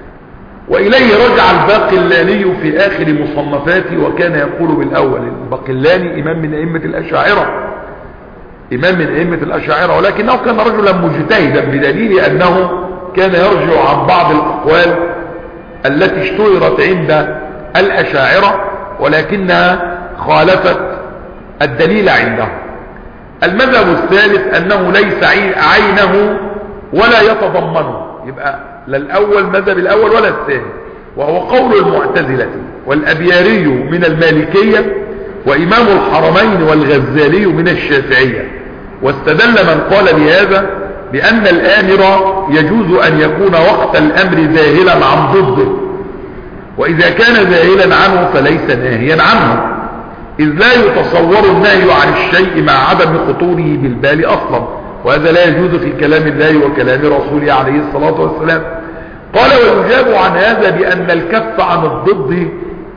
وإليه رجع الباقلاني في آخر مصنفاته، وكان يقول بالأول. الباقلاني إمام من أئمة الأشاعرة، إمام من أئمة الأشاعرة، ولكنه كان رجلا مجتهدا بدليل أنه كان يرجع عن بعض الأقوال التي اشتهرت عند الأشاعرة ولكنها خالفت الدليل عندهم. المذهب الثالث أنه ليس عينه ولا يتضمنه، يبقى لا الأول مذهب الأول ولا الثاني، وهو قول المعتزلة والأبياري من المالكية وإمام الحرمين والغزالي من الشافعية. واستدل من قال بهذا بأن الآمر يجوز أن يكون وقت الأمر ذاهلا عن ضده، وإذا كان ذاهلا عنه فليس ناهيا عنه، إذ لا يتصور النهي عن الشيء مع عدم خطوره بالبال أصلا، وهذا لا يجوز في كلام الله وكلام رسوله عليه الصلاة والسلام. قال ويجاب عن هذا بأن الكف عن الضد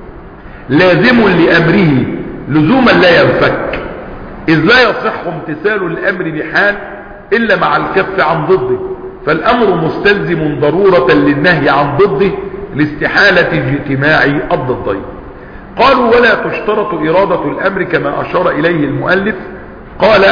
لازم لأمره لزوما لا ينفك، إذ لا يصح امتثال الأمر بحال إلا مع الكف عن ضده، فالأمر مستلزم ضرورة للنهي عن ضده لاستحالة اجتماع الضدين. قالوا ولا تشترط إرادة الأمر كما أشار إليه المؤلف. قال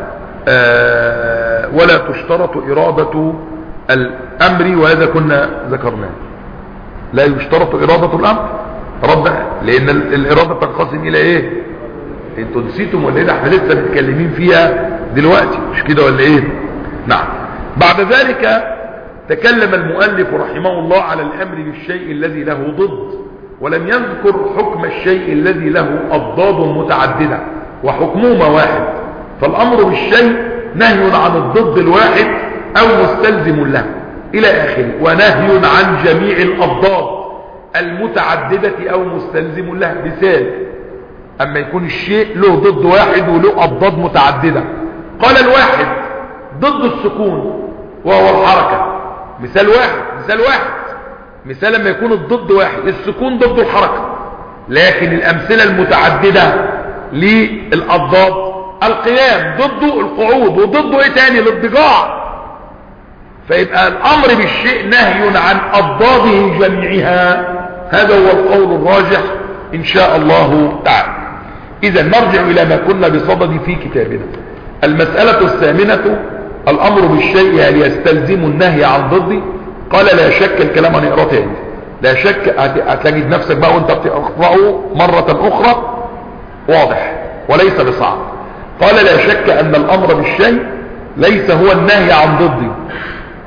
آه ولا تشترط إرادة الأمر، وهذا كنا ذكرناه، لا يشترط إرادة الأمر رد، لأن الإرادة تنقسم إلى إيه؟ انتوا نسيتم ولا إيه؟ احنا لسه متكلمين فيها دلوقتي، مش كده ولا إيه؟ نعم. بعد ذلك تكلم المؤلف رحمه الله على الأمر بالشيء الذي له ضد، ولم يذكر حكم الشيء الذي له أضداد متعددة وحكمهما واحد، فالأمر بالشيء نهي عن الضد الواحد أو مستلزم له إلى آخره، ونهي عن جميع الأضداد المتعددة أو مستلزم له. مثال، أما يكون الشيء له ضد واحد وله أضداد متعددة، قال الواحد ضد السكون وهو الحركة، مثال واحد مثال واحد مثال لما يكون الضد واحد، السكون ضد الحركة. لكن الأمثلة المتعددة للأضداد، القيام ضده القعود، وضده ايه تاني؟ الاضطجاع. فيبقى الأمر بالشيء نهي عن أضداده جميعها، هذا هو القول الراجح إن شاء الله تعالى. إذا نرجع إلى ما كنا بصدد في كتابنا. المسألة الثامنة الأمر بالشيء هل يستلزم النهي عن ضده؟ قال لا شك، الكلام هنقراه تاني، لا شك هتجد نفسك بقى وانت بتقرأه مرة أخرى واضح وليس بصعب. قال لا شك أن الأمر بالشيء ليس هو النهي عن ضده،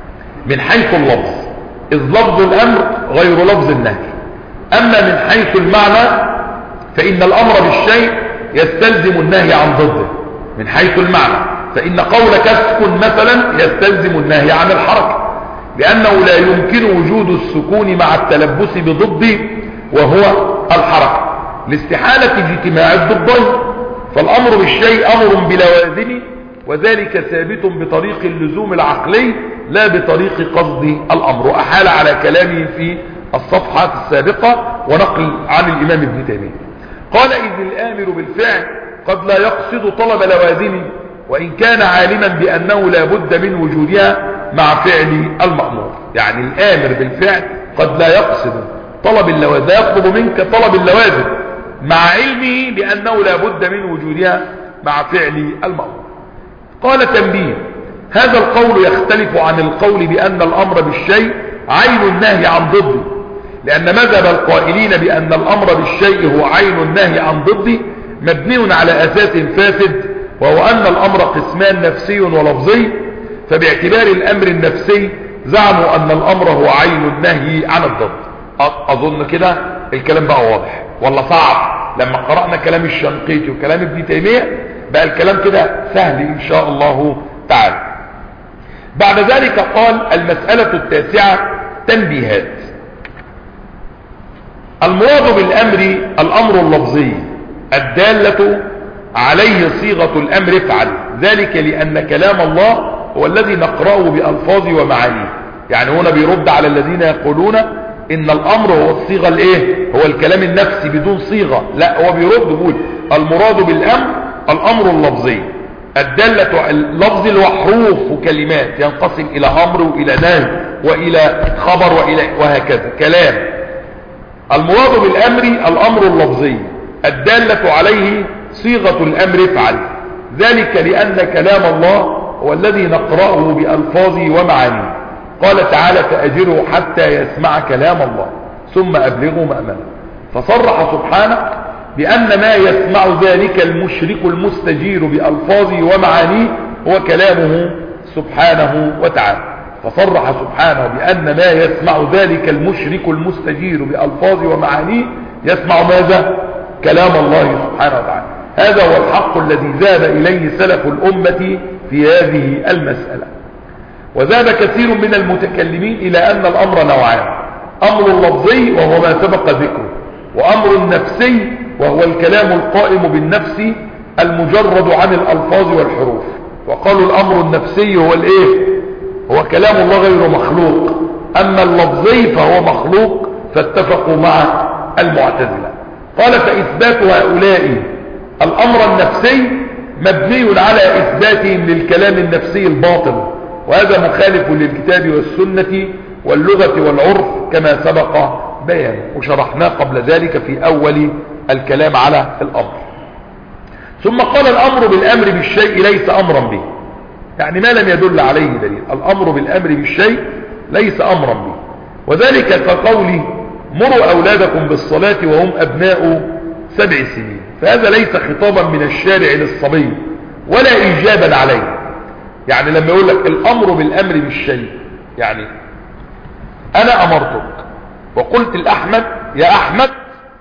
من حيث اللفظ، إذ لفظ الأمر غير لفظ النهي. أما من حيث المعنى فإن الأمر بالشيء يستلزم النهي عن ضده. من حيث المعنى فإن قولك اسكن مثلا يستلزم النهي عن الحركة، لأنه لا يمكن وجود السكون مع التلبس بضده وهو الحركة لاستحالة اجتماع الضدين. فالأمر بالشيء أمر بلوازم، وذلك ثابت بطريق اللزوم العقلي لا بطريق قصد الأمر. وأحال على كلامه في الصفحات السابقة ونقل عن الإمام ابن تيمية قال: إذ الآمر بالفعل قد لا يقصد طلب لوازم، وإن كان عالما بأنه لا بد من وجودها مع فعل المأمور. يعني الآمر بالفعل قد لا يقصد طلب اللوازم، لا يطلب منك طلب اللوازم مع علمه بأنه لا بد من وجودها مع فعل المأمور. قال: تنبيه: هذا القول يختلف عن القول بأن الأمر بالشيء عين النهي عن ضده، لأن مذهب القائلين بأن الأمر بالشيء هو عين النهي عن ضده مبني على أساس فاسد، وهو أن الأمر قسمان نفسي ولفظي. فباعتبار الأمر النفسي زعموا أن الأمر هو عين النهي عن الضد. أظن كده الكلام بقى واضح ولا صعب؟ لما قرأنا كلام الشنقيطي وكلام ابن تيمية بقى الكلام كده سهل إن شاء الله تعالى. بعد ذلك قال: المسألة التاسعة تنبيهات. المراد بالأمر الأمر اللفظي الدالة عليه صيغة الأمر افعل، ذلك لأن كلام الله هو الذي نقرأه بألفاظ ومعانيه. يعني هنا بيرد على الذين يقولون إن الأمر هو الصيغة الايه، هو الكلام النفسي بدون صيغة. لا، هو بيرد بيقول المراد بالأمر الأمر اللفظي الدالة، اللفظ اللي هو حروف وكلمات ينقسم إلى أمر وإلى نهي وإلى خبر وإلى وهكذا كلام. المراد بالأمر الأمر اللفظي الدالة عليه صيغة الأمر افعل، ذلك لأن كلام الله هو الذي نقرأه بألفاظه ومعانيه. قال تعالى: فأجره حتى يسمع كلام الله ثم أبلغه مأمنه. فصرح سبحانه بأن ما يسمع ذلك المشرك المستجير بألفاظه ومعانيه هو كلامه سبحانه وتعالى. فصرح سبحانه بأن ما يسمع ذلك المشرك المستجير بألفاظه ومعانيه يسمع ماذا؟ كلام الله سبحانه وتعالى. هذا هو الحق الذي ذهب إليه سلف الأمة في هذه المسألة. وذهب كثير من المتكلمين إلى أن الأمر نوعان: أمر لفظي وهو ما سبق ذكره، وأمر نفسي وهو الكلام القائم بالنفس المجرد عن الألفاظ والحروف. وقالوا الأمر النفسي هو الإيه؟ هو كلام الله غير مخلوق، أما اللفظي فهو مخلوق، فاتفقوا مع المعتزلة. قال: فإثبات هؤلاء الأمر النفسي مبني على إثباتهم للكلام النفسي الباطل، وهذا مخالف للكتاب والسنة واللغة والعرف كما سبق بيان وشرحناه قبل ذلك في أول الكلام على الأمر. ثم قال: الأمر بالأمر بالشيء ليس أمرا به، يعني ما لم يدل عليه دليل. الأمر بالأمر بالشيء ليس أمرا به، وذلك كقوله: مروا أولادكم بالصلاة وهم أبناء سبع سنين. فهذا ليس خطابا من الشارع للصبي ولا إيجابا عليه. يعني لما يقول لك الأمر بالأمر بالشيء، يعني أنا أمرتك وقلت لأحمد: يا أحمد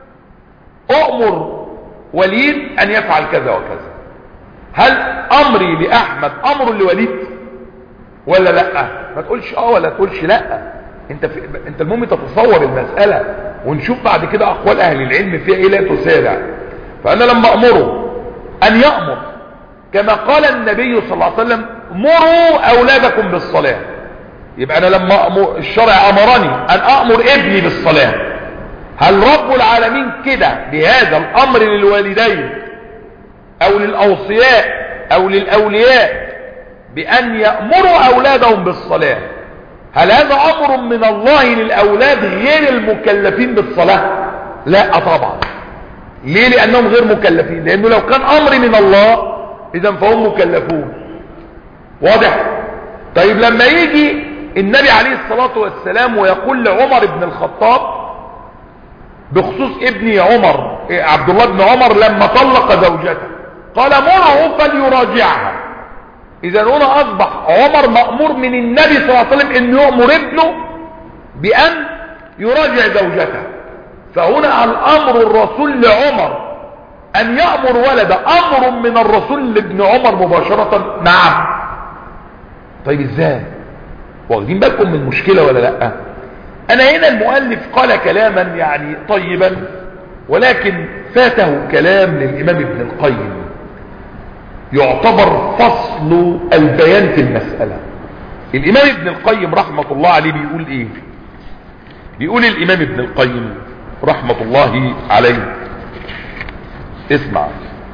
أؤمر وليد أن يفعل كذا وكذا. هل أمري لأحمد أمر لوليد ولا لا؟ ما تقولش اه ولا تقولش لا. انت في... انت المهم تتصور المسألة ونشوف بعد كده أقوال أهل العلم فيها إيه لا تسارع. فأنا لما أمره أن يأمر كما قال النبي صلى الله عليه وسلم: مروا أولادكم بالصلاة، يبقى أنا لما أمر الشرع أمرني أن أأمر ابني بالصلاة. هل رب العالمين كده بهذا الأمر للوالدين أو للأوصياء أو للأولياء بأن يأمروا أولادهم بالصلاة، هل هذا أمر من الله للأولاد غير المكلفين بالصلاة؟ لا طبعا. ليه؟ لأنهم غير مكلفين. لأنه لو كان أمر من الله إذا فهم مكلفون. واضح؟ طيب لما يجي النبي عليه الصلاة والسلام ويقول لعمر بن الخطاب بخصوص ابن عمر عبد الله بن عمر لما طلق زوجته، قال: مره فليراجعها. إذا هنا أصبح عمر مأمور من النبي صلى الله عليه وسلم انه يأمر ابنه بأن يراجع زوجته. فهنا الأمر الرسول لعمر أن يأمر ولده أمر من الرسول لابن عمر مباشرة. نعم. طيب ازاي؟ واخدين بالكم من المشكلة ولا لا؟ أنا هنا المؤلف قال كلاما يعني طيبا، ولكن فاته كلام للإمام ابن القيم يعتبر فصل البيان في المسألة. الإمام ابن القيم رحمة الله عليه بيقول ايه؟ بيقول الإمام ابن القيم رحمة الله عليه، اسمع،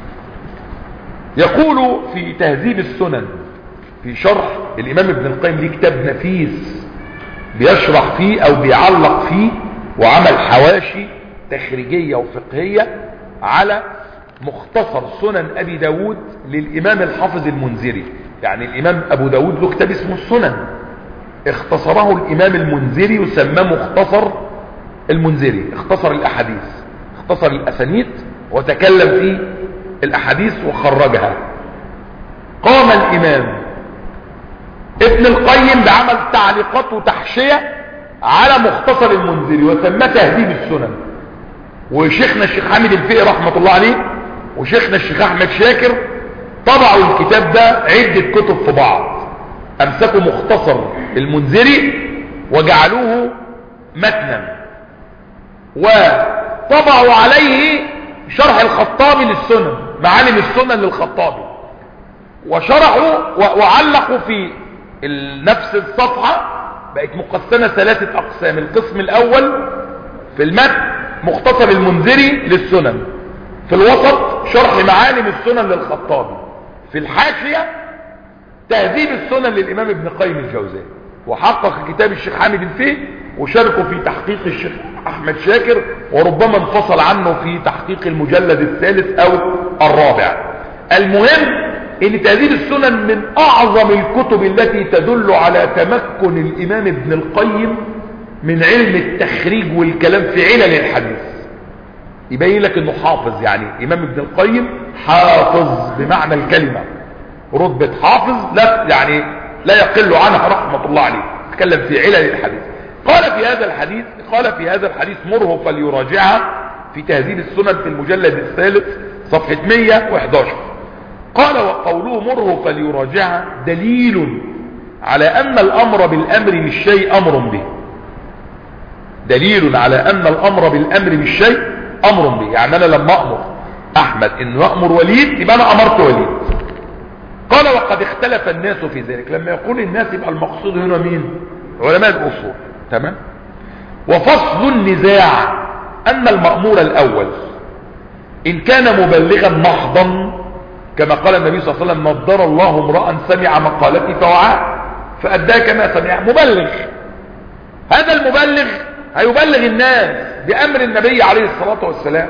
يقول في تهذيب السنن في شرح الإمام ابن القيم ليه كتاب نفيس بيشرح فيه أو بيعلق فيه وعمل حواشي تخريجية وفقهية على مختصر سنن أبي داود للإمام الحافظ المنذري. يعني الإمام أبو داود له كتاب اسمه السنن، اختصره الإمام المنذري وسماه مختصر المنذري، اختصر الأحاديث، اختصر الأسانيد وتكلم في الأحاديث وخرجها. قام الإمام ابن القيم بعمل تعليقات وتحشية على مختصر المنذري وسماه تهذيب السنن. وشيخنا الشيخ حامد الفقي رحمة الله عليه وشيخنا الشيخ أحمد شاكر طبعوا الكتاب ده عدة كتب في بعض، أمسكوا مختصر المنذري وجعلوه متنا وطبعوا عليه شرح الخطابي للسنن، معالم السنن للخطابي، وشرحوا وعلقوا في نفس الصفحة، بقت مقسمة ثلاثة أقسام. القسم الأول في المتن مختصر المنذري للسنن، في الوسط شرح معالم السنن للخطابي، في الحاشية تهذيب السنن للإمام ابن قيم الجوزاني. وحقق كتاب الشيخ حامد الفقي وشاركوا في تحقيق الشيخ أحمد شاكر، وربما انفصل عنه في تحقيق المجلد الثالث أو الرابع. المهم ان تهذيب السنن من اعظم الكتب التي تدل على تمكن الامام ابن القيم من علم التخريج والكلام في علل الحديث. يبين لك انه حافظ، يعني امام ابن القيم حافظ بمعنى الكلمة، رتبة حافظ لا يعني لا يقل عنها رحمة الله عليه. تكلم في علل الحديث. قال في هذا الحديث قال في هذا الحديث مره فليراجعها في تهذيب السنن في المجلد الثالث صفحة مئة وإحدى عشر. قال وقوله مره فليراجعها دليل على أن الأمر بالأمر مش شيء أمر به. دليل على أن الأمر بالأمر مش شيء أمر به. يعني أنا لما أمر أحمد إنه يأمر وليد يبقى أنا أمرت وليد. قال وقد اختلف الناس في ذلك. لما يقول الناس يبقى المقصود هنا مين؟ علماء الأصول. تمام. وفصل النزاع أن المأمور الأول إن كان مبلغا محضا كما قال النبي صلى الله عليه وسلم نضر الله امرأ سمع مقالتي فوعاه فأداه كما سمع. مبلغ، هذا المبلغ هيبلغ الناس بأمر النبي عليه الصلاة والسلام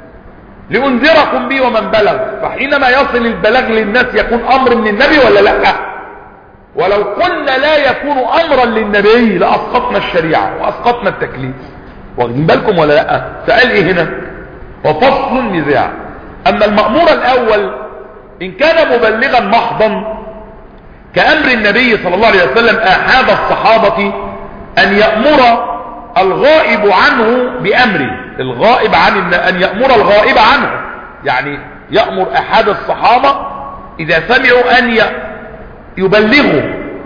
لأنذركم به ومن بلغ. فحينما يصل البلاغ للناس يكون أمر من النبي ولا لا؟ ولو قلنا لا يكون أمرا للنبي لأسقطنا الشريعة وأسقطنا التكليف. واخدين بالكم ولا لا؟ فقال ايه هنا؟ وفصل النزاع أن المأمور الأول إن كان مبلغا محضا كأمر النبي صلى الله عليه وسلم آحاد الصحابة أن يأمر الغائب عنه بأمره. الغائب عن أن يأمر الغائب عنه، يعني يأمر أحد الصحابة إذا سمعوا أن يبلغوا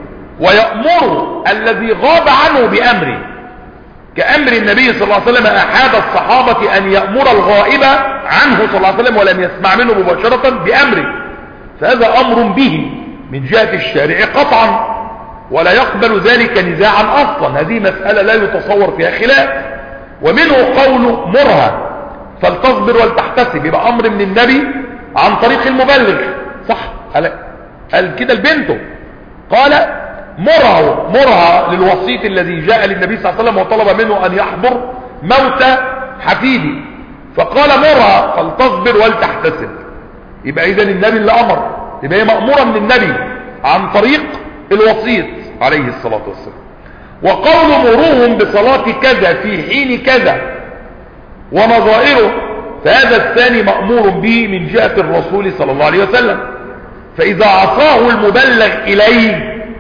ويأمر الذي غاب عنه بأمره، كأمر النبي صلى الله عليه وسلم أحد الصحابة أن يأمر الغائب عنه صلى الله عليه وسلم ولم يسمع منه مباشرة بأمره. فهذا أمر به من جهة الشارع قطعا، ولا يقبل ذلك نزاعا أصلا. هذه مسألة لا يتصور فيها خلاف. ومنه قول مرها فلتصبر ولتحتسب، يبقى أمر من النبي عن طريق المبلغ. صح؟ قال كده لبنته، قال مرها مرها للوسيط الذي جاء للنبي صلى الله عليه وسلم وطلب منه أن يحضر موت حفيدي، فقال مرها فلتصبر ولتحتسب. يبقى إذن النبي اللي أمر، يبقى هي مأمورة من النبي عن طريق الوسيط عليه الصلاة والسلام. وقول مروهم بصلاة كذا في حين كذا ونظائره فهذا الثاني مأمور به من جهة الرسول صلى الله عليه وسلم. فإذا عصاه المبلغ إليه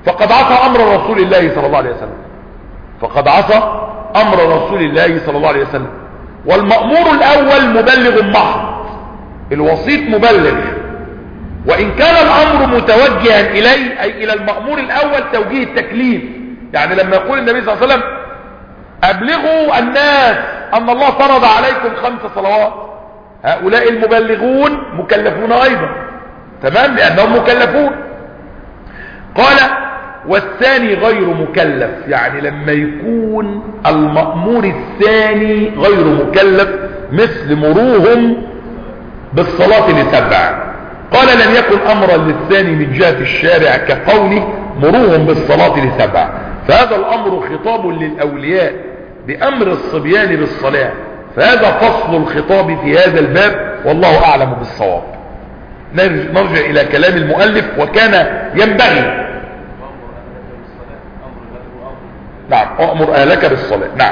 فقد عصى امر رسول الله صلى الله عليه وسلم فقد عصى امر رسول الله صلى الله عليه وسلم. والمأمور الاول مبلغ محض، الوسيط مبلغ، وان كان الامر متوجها اليه اي الى المأمور الاول توجيه التكليف. يعني لما يقول النبي صلى الله عليه وسلم ابلغوا الناس ان الله فرض عليكم خمس صلوات، هؤلاء المبلغون مكلفون ايضا، تمام، لانهم مكلفون. قال والثاني غير مكلف، يعني لما يكون المأمور الثاني غير مكلف، مثل مروهم بالصلاة لسبع. قال لم يكن امرا للثاني من جهة الشارع كقوله مروهم بالصلاة لسبع، فهذا الامر خطاب للاولياء بامر الصبيان بالصلاة، فهذا فصل الخطاب في هذا الباب، والله اعلم بالصواب. نرجع الى كلام المؤلف. وكان ينبغي نعم أأمر أهلك بالصلاة. نعم.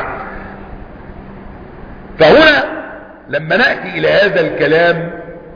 فهنا لما نأتي إلى هذا الكلام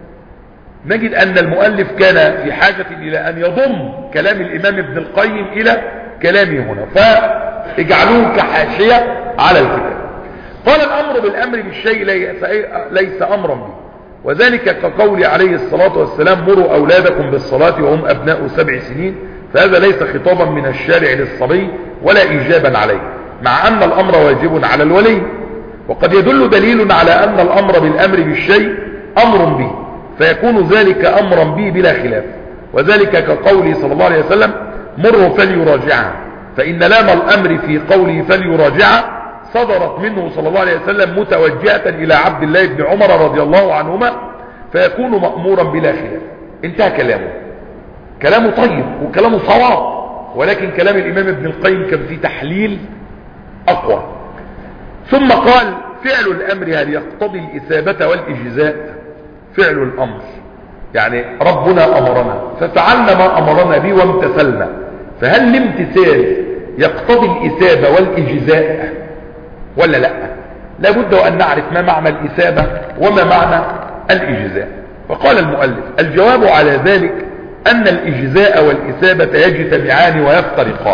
نجد أن المؤلف كان في حاجة إلى أن يضم كلام الإمام ابن القيم إلى كلامه هنا، فاجعلوه كحاشية على الكتاب. قال الأمر بالأمر بالشيء ليس أمرا به، وذلك كقول عليه الصلاة والسلام مروا أولادكم بالصلاة وهم أبناء سبع سنين، فهذا ليس خطابا من الشارع للصبي ولا إيجابا عليه، مع أن الأمر واجب على الولي. وقد يدل دليل على أن الأمر بالأمر بالشيء أمر به، فيكون ذلك أمرا به بلا خلاف، وذلك كقوله صلى الله عليه وسلم مره فليراجعها، فإن لام الأمر في قوله فليراجعها صدرت منه صلى الله عليه وسلم متوجهة إلى عبد الله بن عمر رضي الله عنهما، فيكون مأمورا بلا خلاف. انتهى كلامه. كلامه طيب وكلامه صواب، ولكن كلام الإمام ابن القيم كان فيه تحليل أقوى. ثم قال فعل الأمر هل يقتضي الإثابة والإجزاء؟ فعل الأمر يعني ربنا أمرنا ففعلنا ما أمرنا به وامتثلنا، فهل الامتثال يقتضي الإثابة والإجزاء ولا لا؟ لابد أن نعرف ما معنى الإثابة وما معنى الإجزاء. فقال المؤلف الجواب على ذلك أن الإجزاء والإثابة يجتمعان ويفترقان.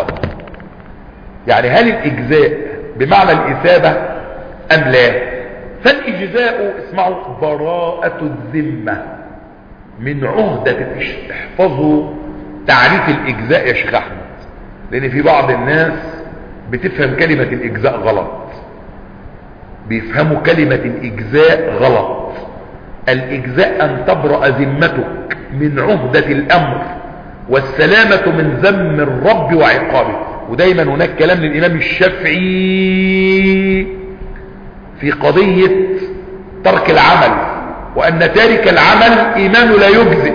يعني هل الإجزاء بمعنى الإثابة أم لا؟ فالإجزاء اسمعوا براءة الذمة من عهدة. احفظوا تعريف الإجزاء يا شيخ أحمد، لأن في بعض الناس بتفهم كلمة الإجزاء غلط، بيفهموا كلمة الإجزاء غلط. الإجزاء أن تبرأ ذمتك من عهدة الأمر والسلامة من ذم الرب وعقابه. ودايما هناك كلام للإمام الشافعي في قضية ترك العمل، وأن تارك العمل إيمان لا يجزئ،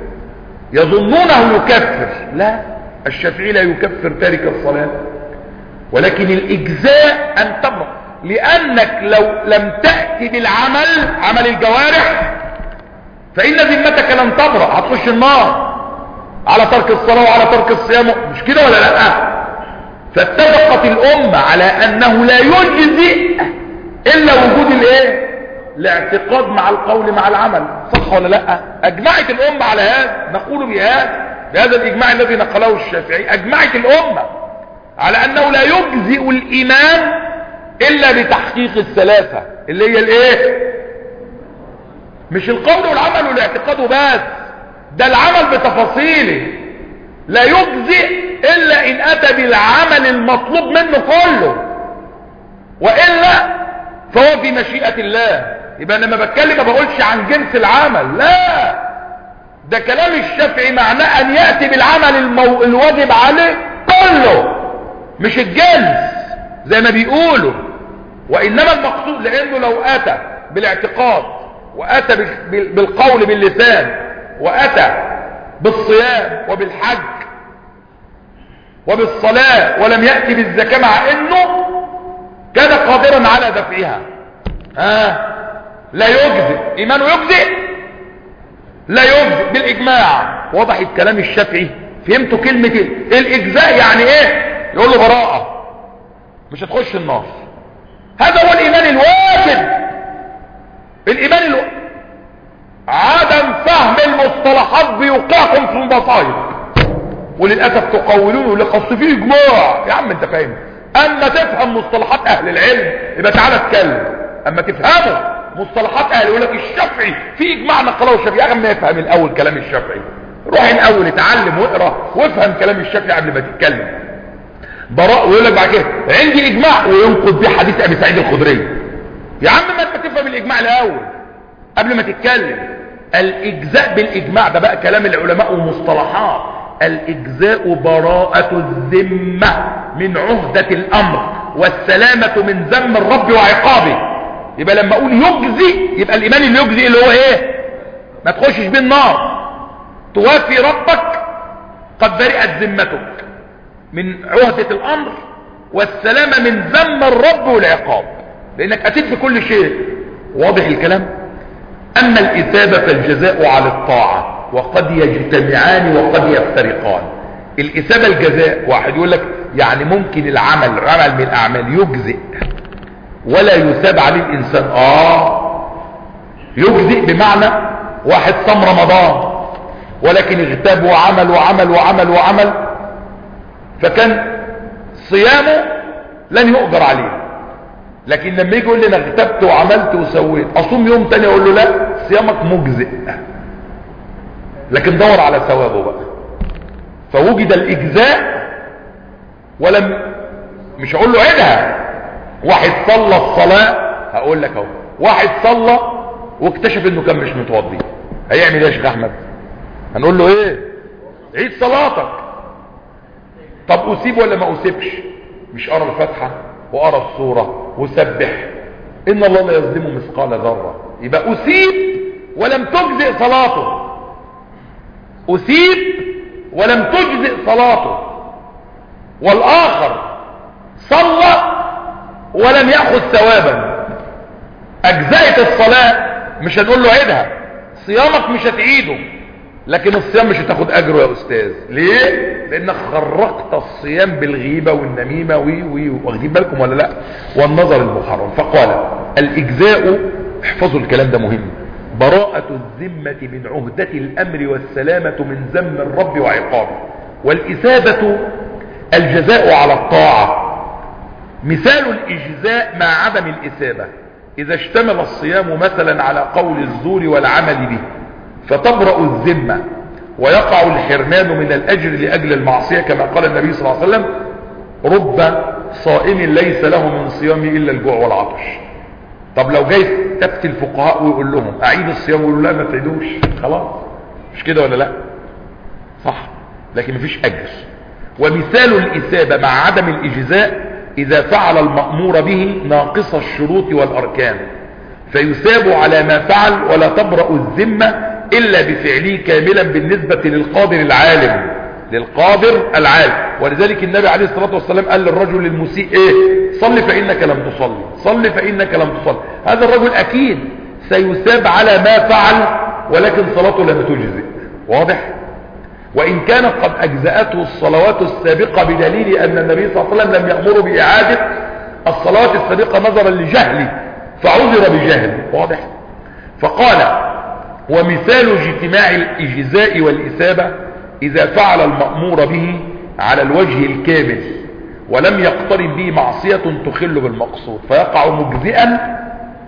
يظنونه يكفر. لا، الشافعي لا يكفر تارك الصلاة، ولكن الإجزاء أن تبرأ، لأنك لو لم تأتي بالعمل عمل الجوارح فإن ذمتك لن تبرأ، هتخش النار على ترك الصلاة وعلى ترك الصيام، مش كده ولا لا؟ فاتفقت الأمة على أنه لا يجزئ إلا وجود الايه؟ الاعتقاد مع القول مع العمل، صح ولا لا؟ أجمعت الأمة على هذا، نقول بهذا بهذا الإجماع الذي نقله الشافعي. أجمعت الأمة على أنه لا يجزئ الإيمان إلا بتحقيق الثلاثة اللي هي الايه؟ مش القول والعمل والاعتقاد وبس، ده العمل بتفاصيله. لا يجزئ إلا إن أتى بالعمل المطلوب منه كله، وإلا فهو في مشيئة الله. يبقى لما بتكلم ما بقولش عن جنس العمل، لا، ده كلام الشافعي معناه أن يأتي بالعمل المو... الواجب عليه كله، مش الجنس زي ما بيقولوا. وإنما المقصود لأنه لو أتى بالاعتقاد وأتى بالقول باللسان وأتى بالصيام وبالحج وبالصلاة ولم يأتي بالزكاة مع أنه كان قادرا على دفعها، ها لا يجزئ. إيمانه يجزئ؟ لا يجزئ بالإجماع. وضح الكلام الشافعي؟ فهمتوا كلمة الإجزاء يعني إيه؟ يقول له براءة، مش هتخش النار. هذا هو الإيمان الواجب. الإيمان الواجب. عدم فهم المصطلحات بيوقعكم في المصايب. وللاسف تقولون يقول لك اصل في اجماع. يا عم انت فاهم، اما تفهم مصطلحات اهل العلم يبقى تعالى اتكلم. اما تفهموا مصطلحات اهل يقول لك الشافعي في اجماع نقله الشافعي. يا عم يفهم الاول كلام الشافعي، روح الاول اتعلم واقرا وافهم كلام الشافعي قبل ما تتكلم. براء ويقول لك بعد كده عندي اجماع وينقض بيه حديث ابي سعيد الخدري. يا عم ما انت تفهم الاجماع الاول قبل ما تتكلم. الاجزاء بالاجماع ده بقى كلام العلماء ومصطلحات. الاجزاء براءة الذمة من عهدة الامر والسلامة من ذم الرب وعقابه. يبقى لما اقول يجزي يبقى الايمان اللي يجزي اللي هو ايه؟ ما تخشش بيه النار، توافي ربك قد برئت ذمتك من عهدة الامر والسلامة من ذم الرب والعقاب، لانك اتيت بكل شيء. واضح الكلام؟ اما الاثابة فالجزاء على الطاعة وقد يجتمعان وقد يفترقان. الاثابة الجزاء، واحد يقول لك يعني ممكن العمل عمل من الاعمال يجزئ ولا يثاب عليه الانسان. اه يجزئ بمعنى واحد صام رمضان ولكن اغتاب وعمل وعمل وعمل وعمل فكان صيامه لن يؤجر عليه، لكن لما يجي يقول لي انا اغتبت وعملت وسويت اصوم يوم تاني اقول له لا صيامك مجزئ، لكن دور على ثوابه بقى. فوجد الاجزاء ولم مش هقول له عيدها. واحد صلى الصلاة، هقول لك اهو، واحد صلى واكتشف انه كان مش متوضي، هيعمل ايه يا شيخ احمد؟ هنقول له ايه؟ عيد صلاتك. طب اسيب ولا ما اسيبش؟ مش قرا الفاتحه وقرا السوره وسبح ان الله لا يظلم مثقال ذره، يبقى اسيب ولم تجزئ صلاته. اسيب ولم تجزئ صلاته. والاخر صلى ولم ياخذ ثوابا. اجزأت الصلاه مش هنقول له عيدها، صيامك مش هتعيده، لكن الصيام مش هتاخد اجره يا استاذ. ليه؟ لانك خرقت الصيام بالغيبه والنميمه وي وي واخدين بالكم ولا لا؟ والنظر المحرم. فقال الاجزاء، احفظوا الكلام ده مهم، براءة الذمة من عهدة الامر والسلامة من ذم الرب وعقابه. والاثابة الجزاء على الطاعة. مثال الاجزاء مع عدم الاثابة اذا اشتمل الصيام مثلا على قول الزور والعمل به فتبرأ الذمة ويقع الحرمان من الأجر لأجل المعصية، كما قال النبي صلى الله عليه وسلم رب صائم ليس له من صيامه إلا الجوع والعطش. طب لو جاي تفتي الفقهاء ويقول لهم أعيد الصيام ويقولوا لا ما تعيدوش، خلاص مش كده ولا لا؟ صح، لكن مفيش أجر. ومثال الإثابة مع عدم الإجزاء إذا فعل المأمور به ناقص الشروط والأركان فيثاب على ما فعل ولا تبرأ الذمة إلا بفعله كاملا بالنسبة للقادر العالم للقادر العالم. ولذلك النبي عليه الصلاة والسلام قال للرجل المسيء ايه؟ صل فإنك لم تصلي، صل فإنك لم تصلي. هذا الرجل أكيد سيثاب على ما فعل ولكن صلاته لم تجزئ. واضح؟ وإن كانت قد أجزأته الصلوات السابقة بدليل أن النبي صلى الله عليه وسلم لم يأمر بإعادة الصلوات السابقة نظرا لجهله فعذر بجهل. واضح؟ فقال ومثال اجتماع الإجزاء والإثابة إذا فعل المأمور به على الوجه الكامل ولم يقترن به معصية تخل بالمقصود فيقع مجزئا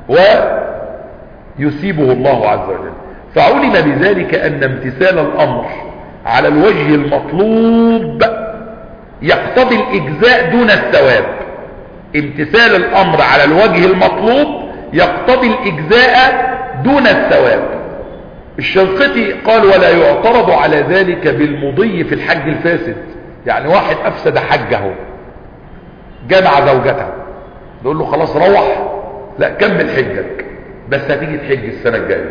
ويثيبه الله عز وجل. فعلم بذلك أن امتثال الأمر على الوجه المطلوب يقتضي الإجزاء دون الثواب. امتثال الأمر على الوجه المطلوب يقتضي الإجزاء دون الثواب. الشنقيطي قال ولا يعترض على ذلك بالمضي في الحج الفاسد. يعني واحد أفسد حجه جمع زوجته نقول له خلاص روح، لا كمل حجك بس هتيجي تحج السنة الجاية.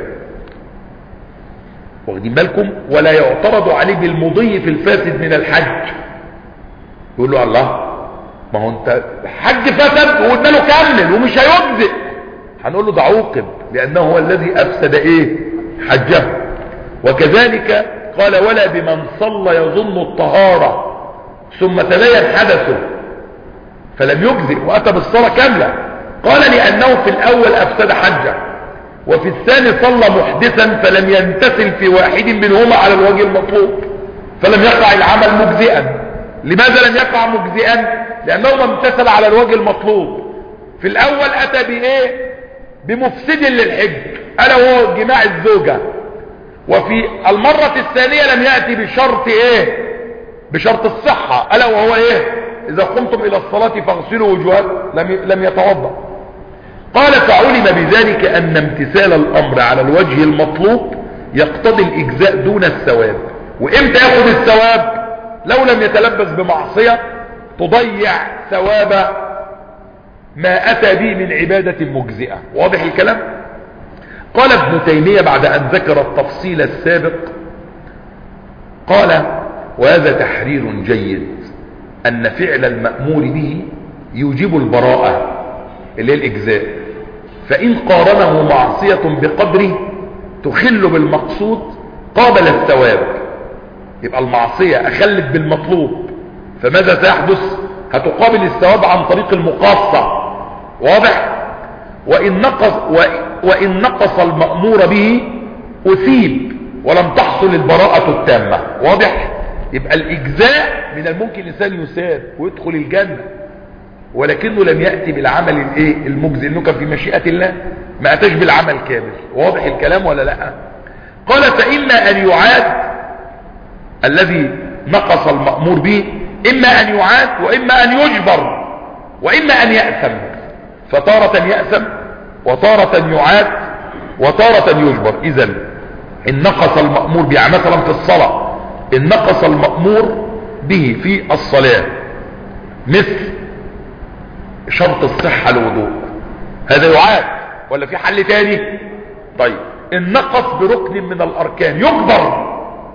واخدين بالكم؟ ولا يعترض عليه بالمضي في الفاسد من الحج. يقول له الله ما هو انت حج فسد وقلنا له كمل ومش هيجزئ، هنقول له ده عوقب لانه هو الذي افسد ايه؟ حجه. وكذلك قال ولا بمن صلى يظن الطهارة ثم تبين حدثه فلم يجزئ واتى بالصلاة كاملة. قال لانه في الاول افسد حجه وفي الثاني صلى محدثا فلم ينتسل في واحد منهما على الوجه المطلوب. فلم يقع العمل مجزئا. لماذا لم يقع مجزئا؟ لأنه ما امتثل على الوجه المطلوب. في الأول أتى بإيه؟ بمفسد للحج ألا وهو جماع الزوجة. وفي المرة الثانية لم يأتي بشرط إيه؟ بشرط الصحة ألا وهو إيه؟ إذا قمتم إلى الصلاة فاغسلوا وجوهكم، لم لم يتوضأ. قال فعلم بذلك أن امتثال الأمر على الوجه المطلوب يقتضي الإجزاء دون الثواب. وإمتى يأخذ الثواب؟ لو لم يتلبس بمعصية تضيع ثواب ما أتى به من عبادة مجزئة. واضح الكلام؟ قال ابن تيمية بعد أن ذكر التفصيل السابق قال وهذا تحرير جيد أن فعل المأمور به يوجب البراءة اللي هي الإجزاء، فإن قارنه معصية بقدره تخل بالمقصود قابل الثواب. يبقى المعصية أخلت بالمطلوب، فماذا سيحدث؟ هتقابل الثواب عن طريق المقاصة. واضح؟ وإن نقص, وإن نقص المأمور به أثيب ولم تحصل البراءة التامة. واضح؟ يبقى الإجزاء من الممكن الإنسان يساب ويدخل الجنة ولكنه لم يأتي بالعمل الايه المجزي، انه كان في مشيئة الله ما أتاش بالعمل كامل. واضح الكلام ولا لا؟ قال فإما أن يعاد الذي نقص المأمور به، إما أن يعاد وإما أن يجبر وإما أن يأثم. فتارة يأثم وتارة يعاد وتارة يجبر. إذن إن نقص المأمور به مثلا في الصلاة، إن نقص المأمور به في الصلاة مثل شرط الصحة الوضوء، هذا يعاد ولا في حل تاني؟ طيب إن نقص بركن من الأركان يجبر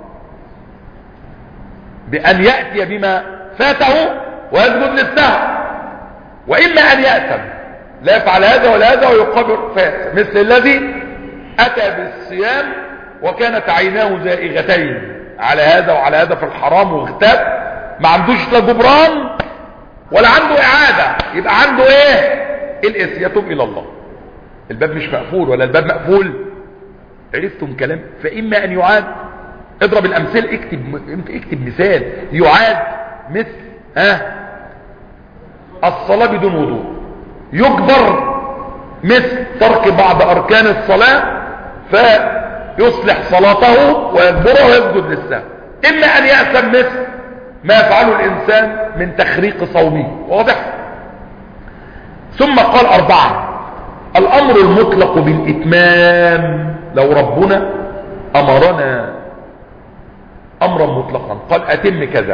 بأن يأتي بما فاته ويسجد للسهو، وإما أن يأثم لا يفعل هذا ولا هذا ويقابل فاسد، مثل الذي أتى بالصيام وكانت عيناه زائغتين على هذا وعلى هذا في الحرام واغتاب، ما عندوش لا جبران ولا عنده إعادة، يبقى عنده إيه؟ الإثم، يتوب إلى الله. الباب مش مقفول ولا الباب مقفول؟ عرفتم كلام؟ فإما أن يعاد، اضرب الأمثال، اكتب اكتب مثال يعاد مثل ها الصلاة بدون وضوء، يجبر مثل ترك بعض أركان الصلاة فيصلح صلاته ويجبره ويسجد للسهو. إما أن يأثم مثل ما يفعله الإنسان من تخريق صومه. واضح؟ ثم قال أربعة: الأمر المطلق بالإتمام. لو ربنا أمرنا أمرا مطلقا قال أتم كذا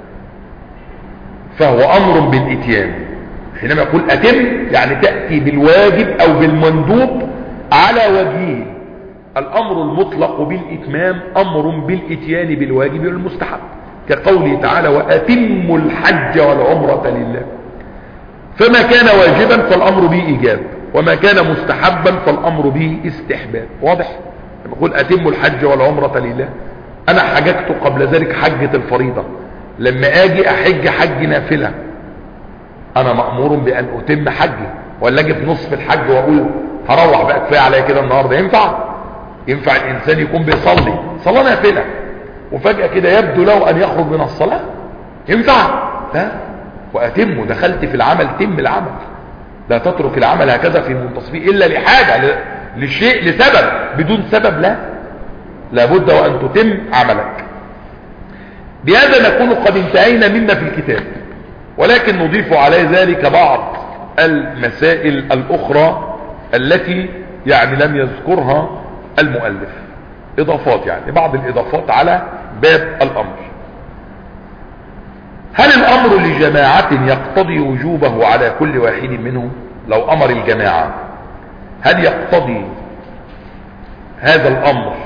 فهو أمر بالإتيان. حينما يقول أتم يعني تأتي بالواجب أو بالمندوب على وجهه. الأمر المطلق بالإتمام أمر بالإتيان بالواجب والمستحب، كقوله تعالى: وأتموا الحج والعمرة لله. فما كان واجبا فالأمر به إيجاب، وما كان مستحبا فالأمر به استحباب. واضح؟ لما يقول أتموا الحج والعمرة لله، أنا حججت قبل ذلك حجة الفريضة، لما أجي أحج حج نافلة أنا مأمور بأن أتم حجي، ولا أجي في نصف الحج وأقول هروح بقى كفاية عليا كده النهاردة؟ ينفع؟ ينفع الإنسان يكون بيصلي صلاة نافلة وفجأة كده يبدو له أن يخرج من الصلاة؟ ينفع؟ لا. وأتمه، دخلت في العمل، تم العمل، لا تترك العمل هكذا في منتصفه إلا لحاجة، لشيء، لسبب. بدون سبب لا، لابد وأن تتم عملك. بهذا نكون قد انتهينا مما في الكتاب، ولكن نضيف على ذلك بعض المسائل الأخرى التي يعني لم يذكرها المؤلف، إضافات، يعني بعض الإضافات على باب الأمر. هل الأمر لجماعة يقتضي وجوبه على كل واحد منهم؟ لو أمر الجماعة هل يقتضي هذا الأمر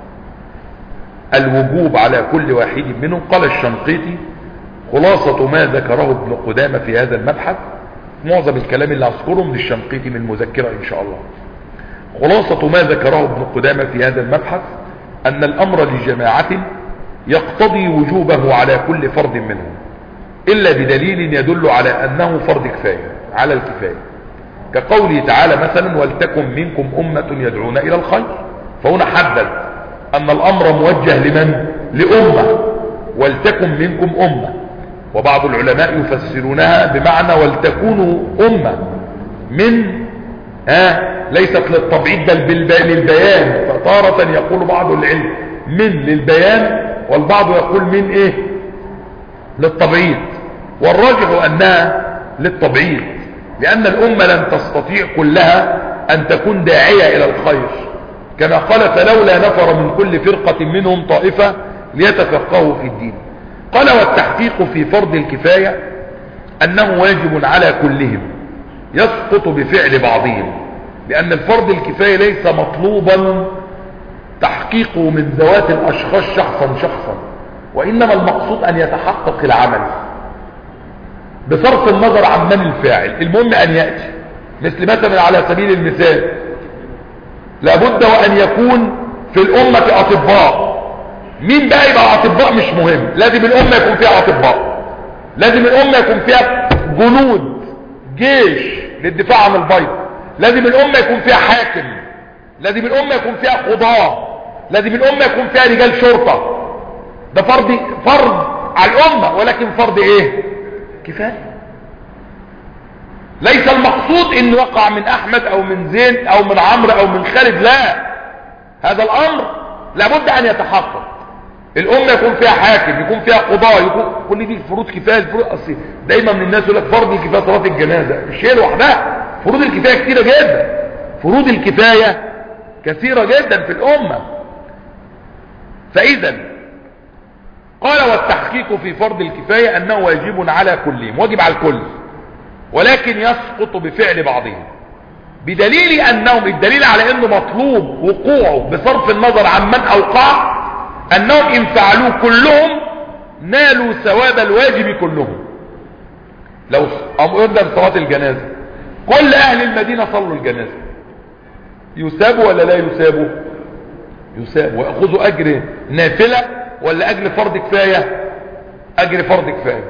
الوجوب على كل واحد منهم؟ قال الشنقيطي: خلاصة ما ذكره ابن قدامة في هذا المبحث، معظم الكلام اللي أذكره من الشنقيطي من المذكرة إن شاء الله. خلاصة ما ذكره ابن قدامة في هذا المبحث أن الأمر لجماعة يقتضي وجوبه على كل فرد منهم إلا بدليل يدل على أنه فرض كفاية، على الكفاية، كقوله تعالى مثلا: ولتكن منكم أمة يدعون إلى الخير. فهنا حدد أن الأمر موجه لمن؟ لأمة. ولتكن منكم أمة، وبعض العلماء يفسرونها بمعنى ولتكونوا أمة من ها ليست للتبعيد بل للبيان، فتارة يقول بعض العلم من للبيان والبعض يقول من ايه للتبعيد، والراجح انها للتبعيد، لان الامة لن تستطيع كلها ان تكون داعية الى الخير، كما قال فلولا نفر من كل فرقة منهم طائفة ليتفقهوا في الدين. قال والتحقيق في فرض الكفاية انه واجب على كلهم يسقط بفعل بعضهم، لان الفرض الكفاية ليس مطلوبا تحقيقه من ذوات الاشخاص شخصا شخصا، وانما المقصود ان يتحقق العمل بصرف النظر عن من الفاعل، المهم ان يأتي. مثل مثلا على سبيل المثال لابد وان يكون في الامة اطباء، مين بقى يبقى اطباء مش مهم، لازم الامة يكون فيها اطباء، لازم الامة يكون فيها جنود جيش للدفاع عن البيض، لازم الامة يكون فيها حاكم، لازم الامة يكون فيها قضاة، لازم الامة يكون فيها رجال شرطة. ده فرض فرض على الامة، ولكن فرض ايه كفاية. ليس المقصود ان وقع من احمد او من زين او من عمرو او من خالد، لا، هذا الامر لابد ان يتحقق. الامة يكون فيها حاكم، يكون فيها قضاء، يكون كل دي فروض كفاية. الفروض اصلي دايما من الناس يقول لك فرض الكفاية صلاة الجنازة، مش هي لوحدها، فروض الكفاية كثيرة جدا، فروض الكفاية كثيرة جدا في الامة. فاذا قال والتحقيق في فرض الكفاية انه واجب على كلهم، واجب على الكل، ولكن يسقط بفعل بعضهم، بدليل انهم الدليل على انه مطلوب وقوعه بصرف النظر عن من اوقع، انهم ان فعلوه كلهم نالوا ثواب الواجب كلهم. لو امرنا بصلاة الجنازة كل اهل المدينة صلوا الجنازة، يسابوا ولا لا يسابوا؟ يسابوا ويأخذوا اجر نافلة ولا اجر فرض كفاية؟ اجر فرض كفاية.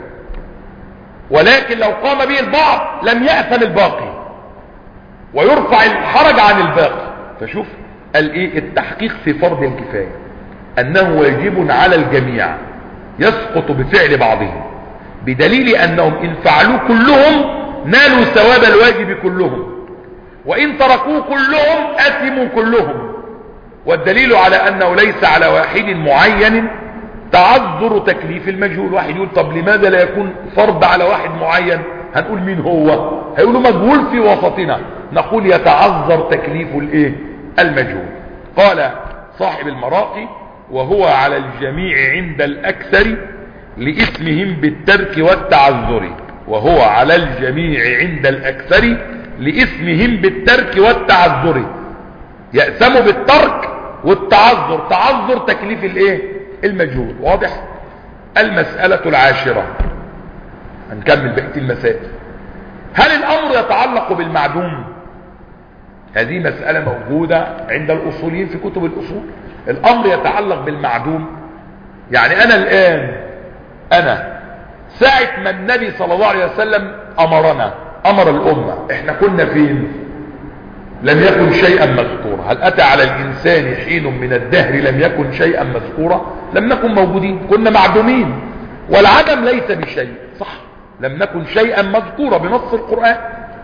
ولكن لو قام به البعض لم يأثم الباقي ويرفع الحرج عن الباقي. فشوف الايه التحقيق في فرض الكفاية انه واجب على الجميع يسقط بفعل بعضهم، بدليل انهم ان فعلوا كلهم نالوا ثواب الواجب كلهم، وان تركوه كلهم اثموا كلهم. والدليل على انه ليس على واحد معين تعذر تكليف المجهول. واحد يقول طب لماذا لا يكون فرض على واحد معين؟ هنقول مين هو؟ هيقولوا مجهول في وسطنا، نقول يتعذر تكليف الايه المجهول. قال صاحب المراقي وهو على الجميع عند الاكثر لاسمهم بالترك والتعذر، وهو على الجميع عند الاكثر لاسمهم بالترك والتعذر، يأثموا بالترك والتعذر، تعذر تكليف الايه المجهول. واضح؟ المسألة العاشرة، هنكمل بقية المسائل. هل الامر يتعلق بالمعدوم؟ هذه مسألة موجودة عند الاصوليين في كتب الاصول. الامر يتعلق بالمعدوم، يعني انا الان انا ساعة ما النبي صلى الله عليه وسلم امرنا امر الامة، احنا كنا فين؟ لم يكن شيئا مذكورا. هل اتى على الانسان حين من الدهر لم يكن شيئا مذكورا؟ لم نكن موجودين، كنا معدومين، والعدم ليس بشيء، صح؟ لم نكن شيئا مذكورا بنص القرآن.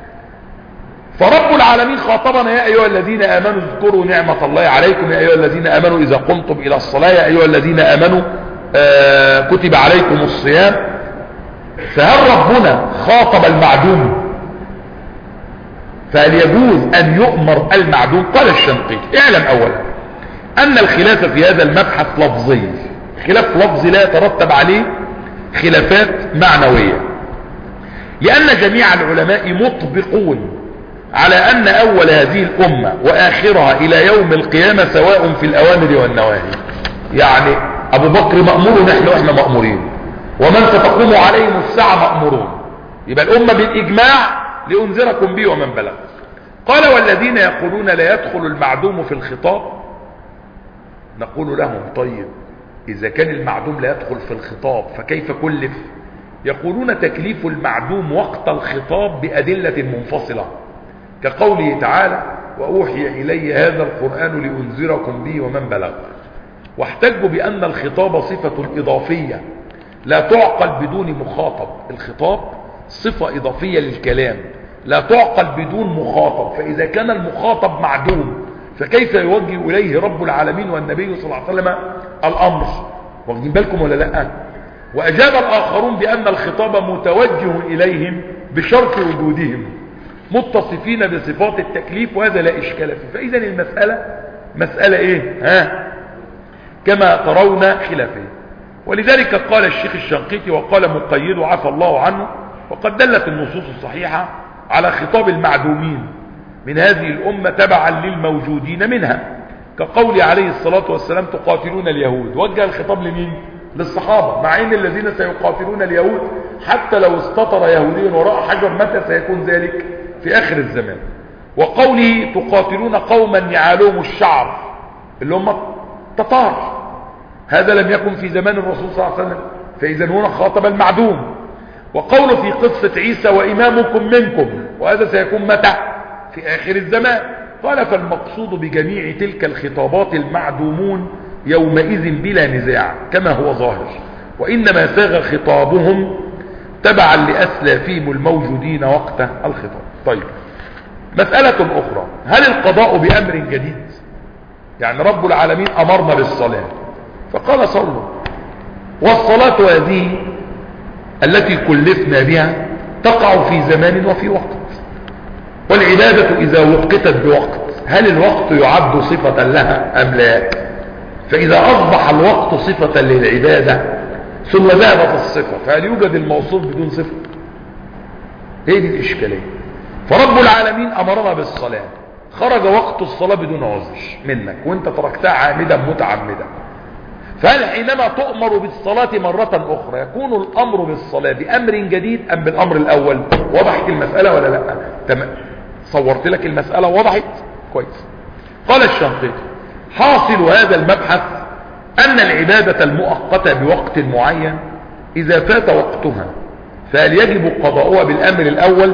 فرب العالمين خاطبنا يا ايها الذين امنوا اذكروا نعمة الله عليكم، يا ايها الذين امنوا اذا قمتم الى الصلاة، يا ايها الذين امنوا آه كتب عليكم الصيام. فهل ربنا خاطب المعدوم؟ فهل يجوز ان يؤمر المعدوم؟ قال الشنقيطي اعلم اولا ان الخلاف في هذا المبحث لفظي، خلاف لفظي لا يترتب عليه خلافات معنوية، لان جميع العلماء مطبقون على ان اول هذه الامة واخرها الى يوم القيامة سواء في الاوامر والنواهي. يعني ابو بكر مأمور نحن واحنا مأمورين، ومن ستقوم عليهم الساعة مأمورون، يبقى الامة بالاجماع لأنذركم به ومن بلغ. قال والذين يقولون لا يدخل المعدوم في الخطاب، نقول لهم طيب إذا كان المعدوم لا يدخل في الخطاب فكيف كلف؟ يقولون تكليف المعدوم وقت الخطاب بأدلة منفصلة، كقوله تعالى وأوحي إلي هذا القرآن لأنذركم به ومن بلغ. واحتجوا بأن الخطاب صفة إضافية لا تعقل بدون مخاطب. الخطاب صفة إضافية للكلام لا تعقل بدون مخاطب، فإذا كان المخاطب معدوم فكيف يوجه إليه رب العالمين والنبي صلى الله عليه وسلم الأمر؟ واخدين بالكم ولا لا؟ وأجاب الآخرون بأن الخطاب متوجه إليهم بشرط وجودهم متصفين بصفات التكليف، وهذا لا إشكال فيه. فإذا المسألة مسألة إيه؟ ها؟ كما ترون خلافية. ولذلك قال الشيخ الشنقيطي وقال مقيد عفى الله عنه، وقد دلت النصوص الصحيحة على خطاب المعدومين من هذه الأمة تبعا للموجودين منها، كقول عليه الصلاة والسلام تقاتلون اليهود. وجه الخطاب لمين؟ للصحابة، مع ان الذين سيقاتلون اليهود حتى لو استطر يهودي وراء حجر متى سيكون ذلك؟ في آخر الزمان. وقوله تقاتلون قوما نعالهم الشعر اللي هم تتار، هذا لم يكن في زمان الرسول صلى الله عليه وسلم، فإذا هنا خاطب المعدوم. وقوله في قصة عيسى وإمامكم منكم، وهذا سيكون متى؟ في آخر الزمان. قال فالمقصود بجميع تلك الخطابات المعدومون يومئذ بلا نزاع كما هو ظاهر، وإنما ساغ خطابهم تبعا لأسلافهم الموجودين وقت الخطاب. طيب، مسألة أخرى، هل القضاء بأمر جديد؟ يعني رب العالمين أمرنا بالصلاة فقال صلوا، والصلاة هذه التي كلفنا بها تقع في زمان وفي وقت، والعبادة إذا وقتت بوقت هل الوقت يعد صفة لها أم لا؟ فإذا أصبح الوقت صفة للعبادة ثم ذهبت الصفة، فهل يوجد الموصوف بدون صفة؟ هي دي الإشكالية. فرب العالمين أمرنا بالصلاة، خرج وقت الصلاة بدون عذر منك وانت تركتها عامدا متعمدا، فهل حينما تؤمر بالصلاة مرة أخرى يكون الأمر بالصلاة بأمر جديد أم بالأمر الأول؟ وضحت المسألة ولا لا؟ تمام، صورت لك المسألة وضحت كويس. قال الشنقيطي حاصل هذا المبحث أن العبادة المؤقتة بوقت معين إذا فات وقتها فهل يجب قضاؤها بالأمر الأول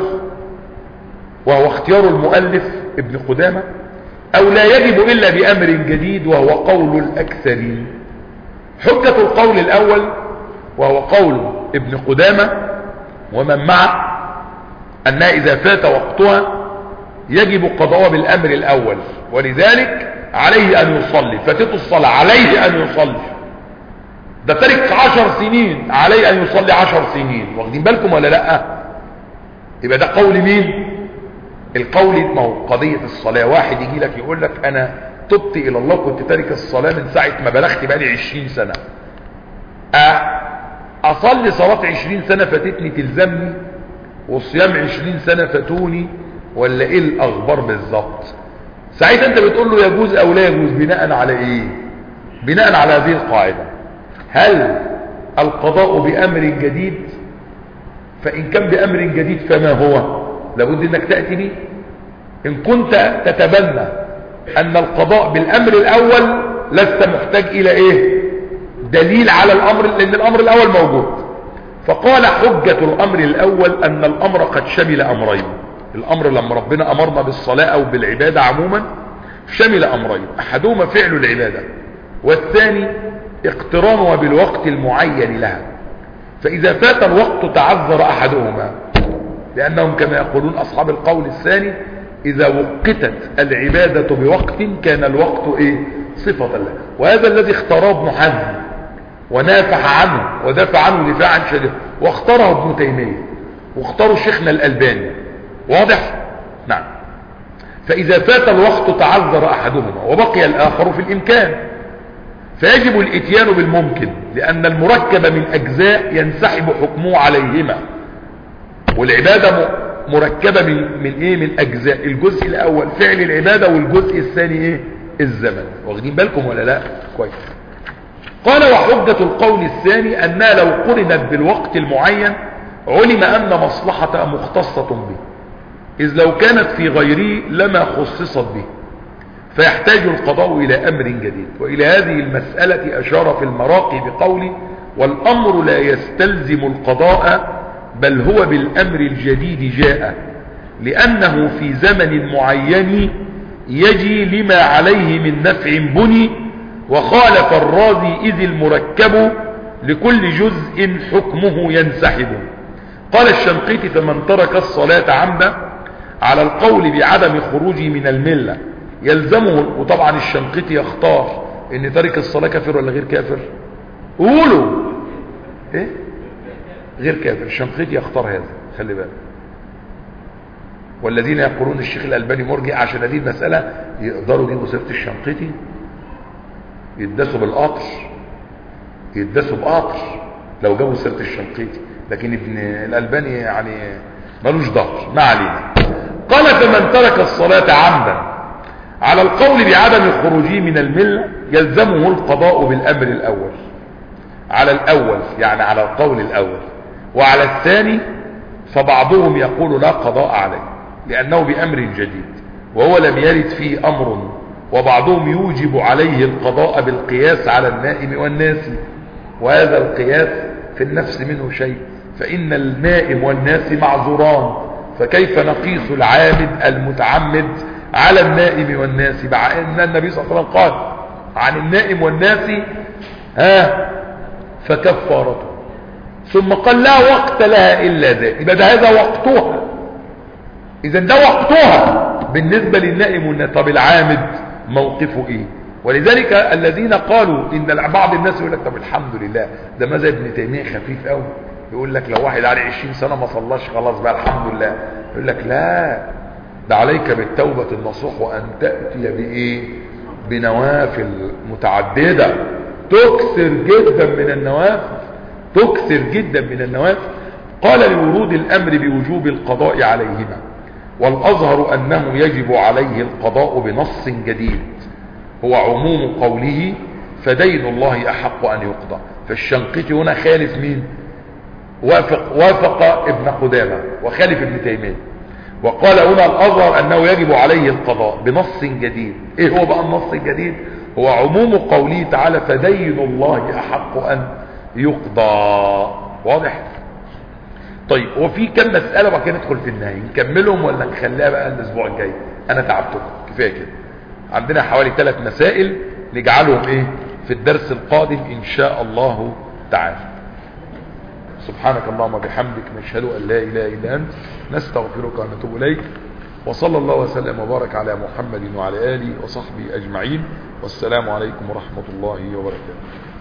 وهو اختيار المؤلف ابن قدامة، أو لا يجب إلا بأمر جديد وهو قول الأكثرين؟ حجة القول الأول وهو قول ابن قدامة ومن معه أنها إذا فات وقتها يجب قضاؤها بالأمر الأول، ولذلك عليه أن يصلي. فاتته الصلاة عليه أن يصلي، ده ترك عشر سنين عليه أن يصلي عشر سنين. واخدين بالكم ولا لأ؟ يبقى ده قول مين؟ القول ما هو قضية الصلاة. واحد يجي لك يقول لك أنا تبت إلى الله كنت تارك الصلاة من ساعة ما بلغت بقالي عشرين سنة، أصلي صلاة عشرين سنة فاتتني تلزمني، والصيام عشرين سنة فاتوني، ولا إيه الأخبار بالظبط؟ ساعتها أنت بتقول له يجوز أو لا يجوز بناء على إيه؟ بناء على هذه القاعدة، هل القضاء بأمر جديد؟ فإن كان بأمر جديد فما هو؟ لابد أنك تأتي به. إن كنت تتبنى أن القضاء بالأمر الأول لست محتاج إلى إيه؟ دليل على الأمر، لأن الأمر الأول موجود. فقال حجة الأمر الأول أن الأمر قد شمل أمرين. الأمر لما ربنا أمرنا بالصلاة أو بالعبادة عموما شمل أمرين، أحدهما فعل العبادة والثاني اقترانها بالوقت المعين لها. فإذا فات الوقت تعذر أحدهما، لأنهم كما يقولون أصحاب القول الثاني إذا وقتت العبادة بوقت كان الوقت إيه؟ صفة له. وهذا الذي اختاره ابن حزم ونافح عنه ودافع عنه دفاعا شديدا، واختاره ابن تيمية واختاره شيخنا الألباني. واضح؟ نعم. فإذا فات الوقت تعذر أحدهما وبقي الآخر في الإمكان، فيجب الاتيان بالممكن، لأن المركب من أجزاء ينسحب حكمه عليهما، والعبادة مركبة من, من إيه؟ من أجزاء. الجزء الأول فعل العبادة والجزء الثاني إيه؟ الزمن. واخدين بالكم ولا لا؟ كويس. قال وحجة القول الثاني أنها لو قرنت بالوقت المعين علم أن مصلحة مختصة به، إذ لو كانت في غيره لما خصصت به، فيحتاج القضاء إلى أمر جديد. وإلى هذه المسألة أشار في المراقي بقوله والأمر لا يستلزم القضاء بل هو بالأمر الجديد جاء، لأنه في زمن معين يجي لما عليه من نفع بني وخالف الرازي إذ المركب لكل جزء حكمه ينسحب. قال الشنقيطي فمن ترك الصلاة عمدا على القول بعدم خروجه من الملة يلزمه. وطبعا الشنقيطي يختار ان ترك الصلاة كافر ولا غير كافر؟ قولوا ايه؟ غير كافر. الشنقيطي يختار هذا، خلي بالك. والذين يقولون الشيخ الألباني مرجع عشان هذه المسألة يقدروا يجيبوا سيرة الشنقيطي يدسوا بالقطر، يدسوا بقطر لو جابوا سيرة الشنقيطي، لكن ابن الألباني يعني ملوش ظهر. ما علينا. قال فمن ترك الصلاة عمدا على القول بعدم خروجه من الملة يلزمه القضاء بالأمر الأول. على الأول يعني على القول الأول. وعلى الثاني فبعضهم يقول لا قضاء عليه لأنه بأمر جديد وهو لم يرد فيه أمر. وبعضهم يوجب عليه القضاء بالقياس على النائم والناسي، وهذا القياس في النفس منه شيء، فإن النائم والناسي معذوران، فكيف نقيس العامد المتعمد على النائم والناسي مع أن النبي صلى الله عليه وسلم قال عن النائم والناسي ها فكفارته، ثم قال لا وقت لها إلا ذلك. يبقى ده هذا وقتها، إذا ده وقتها بالنسبة للنائم والناسي. طب العامد موقفه إيه؟ ولذلك الذين قالوا إن بعض الناس يقول لك طب الحمد لله ده ماذا ابن تيمية خفيف قوي، يقول لك لو واحد عليه عشرين سنة ما صلاش خلاص بقى الحمد لله. يقول لك لا، ده عليك بالتوبة النصوح وأن تأتي بإيه؟ بنوافل متعددة، تكثر جدا من النوافل، تكثر جدا من النوافل. قال لورود الأمر بوجوب القضاء عليهما، والأظهر أنه يجب عليه القضاء بنص جديد هو عموم قوله فدين الله أحق أن يقضى. فالشنقيطي هنا خالف مين؟ وافق, وافق ابن قدامة وخالف ابن تيمية، وقال هنا الأظهر أنه يجب عليه القضاء بنص جديد. إيه هو بقى النص الجديد؟ هو عموم قوله تعالى فدين الله أحق أن يقضى. واضح؟ طيب وفي كم مسألة وبعد كده ندخل في النهي، نكملهم ولا نخليها بقى الأسبوع الجاي؟ أنا تعبتكم كفاية كده. عندنا حوالي ثلاث مسائل نجعلهم إيه في الدرس القادم إن شاء الله تعالى. سبحانك اللهم وبحمدك نشهد أن لا إله إلا أنت نستغفرك ونتوب إليك، وصلى الله وسلم وبارك على محمد وعلى آله وصحبه أجمعين، والسلام عليكم ورحمة الله وبركاته.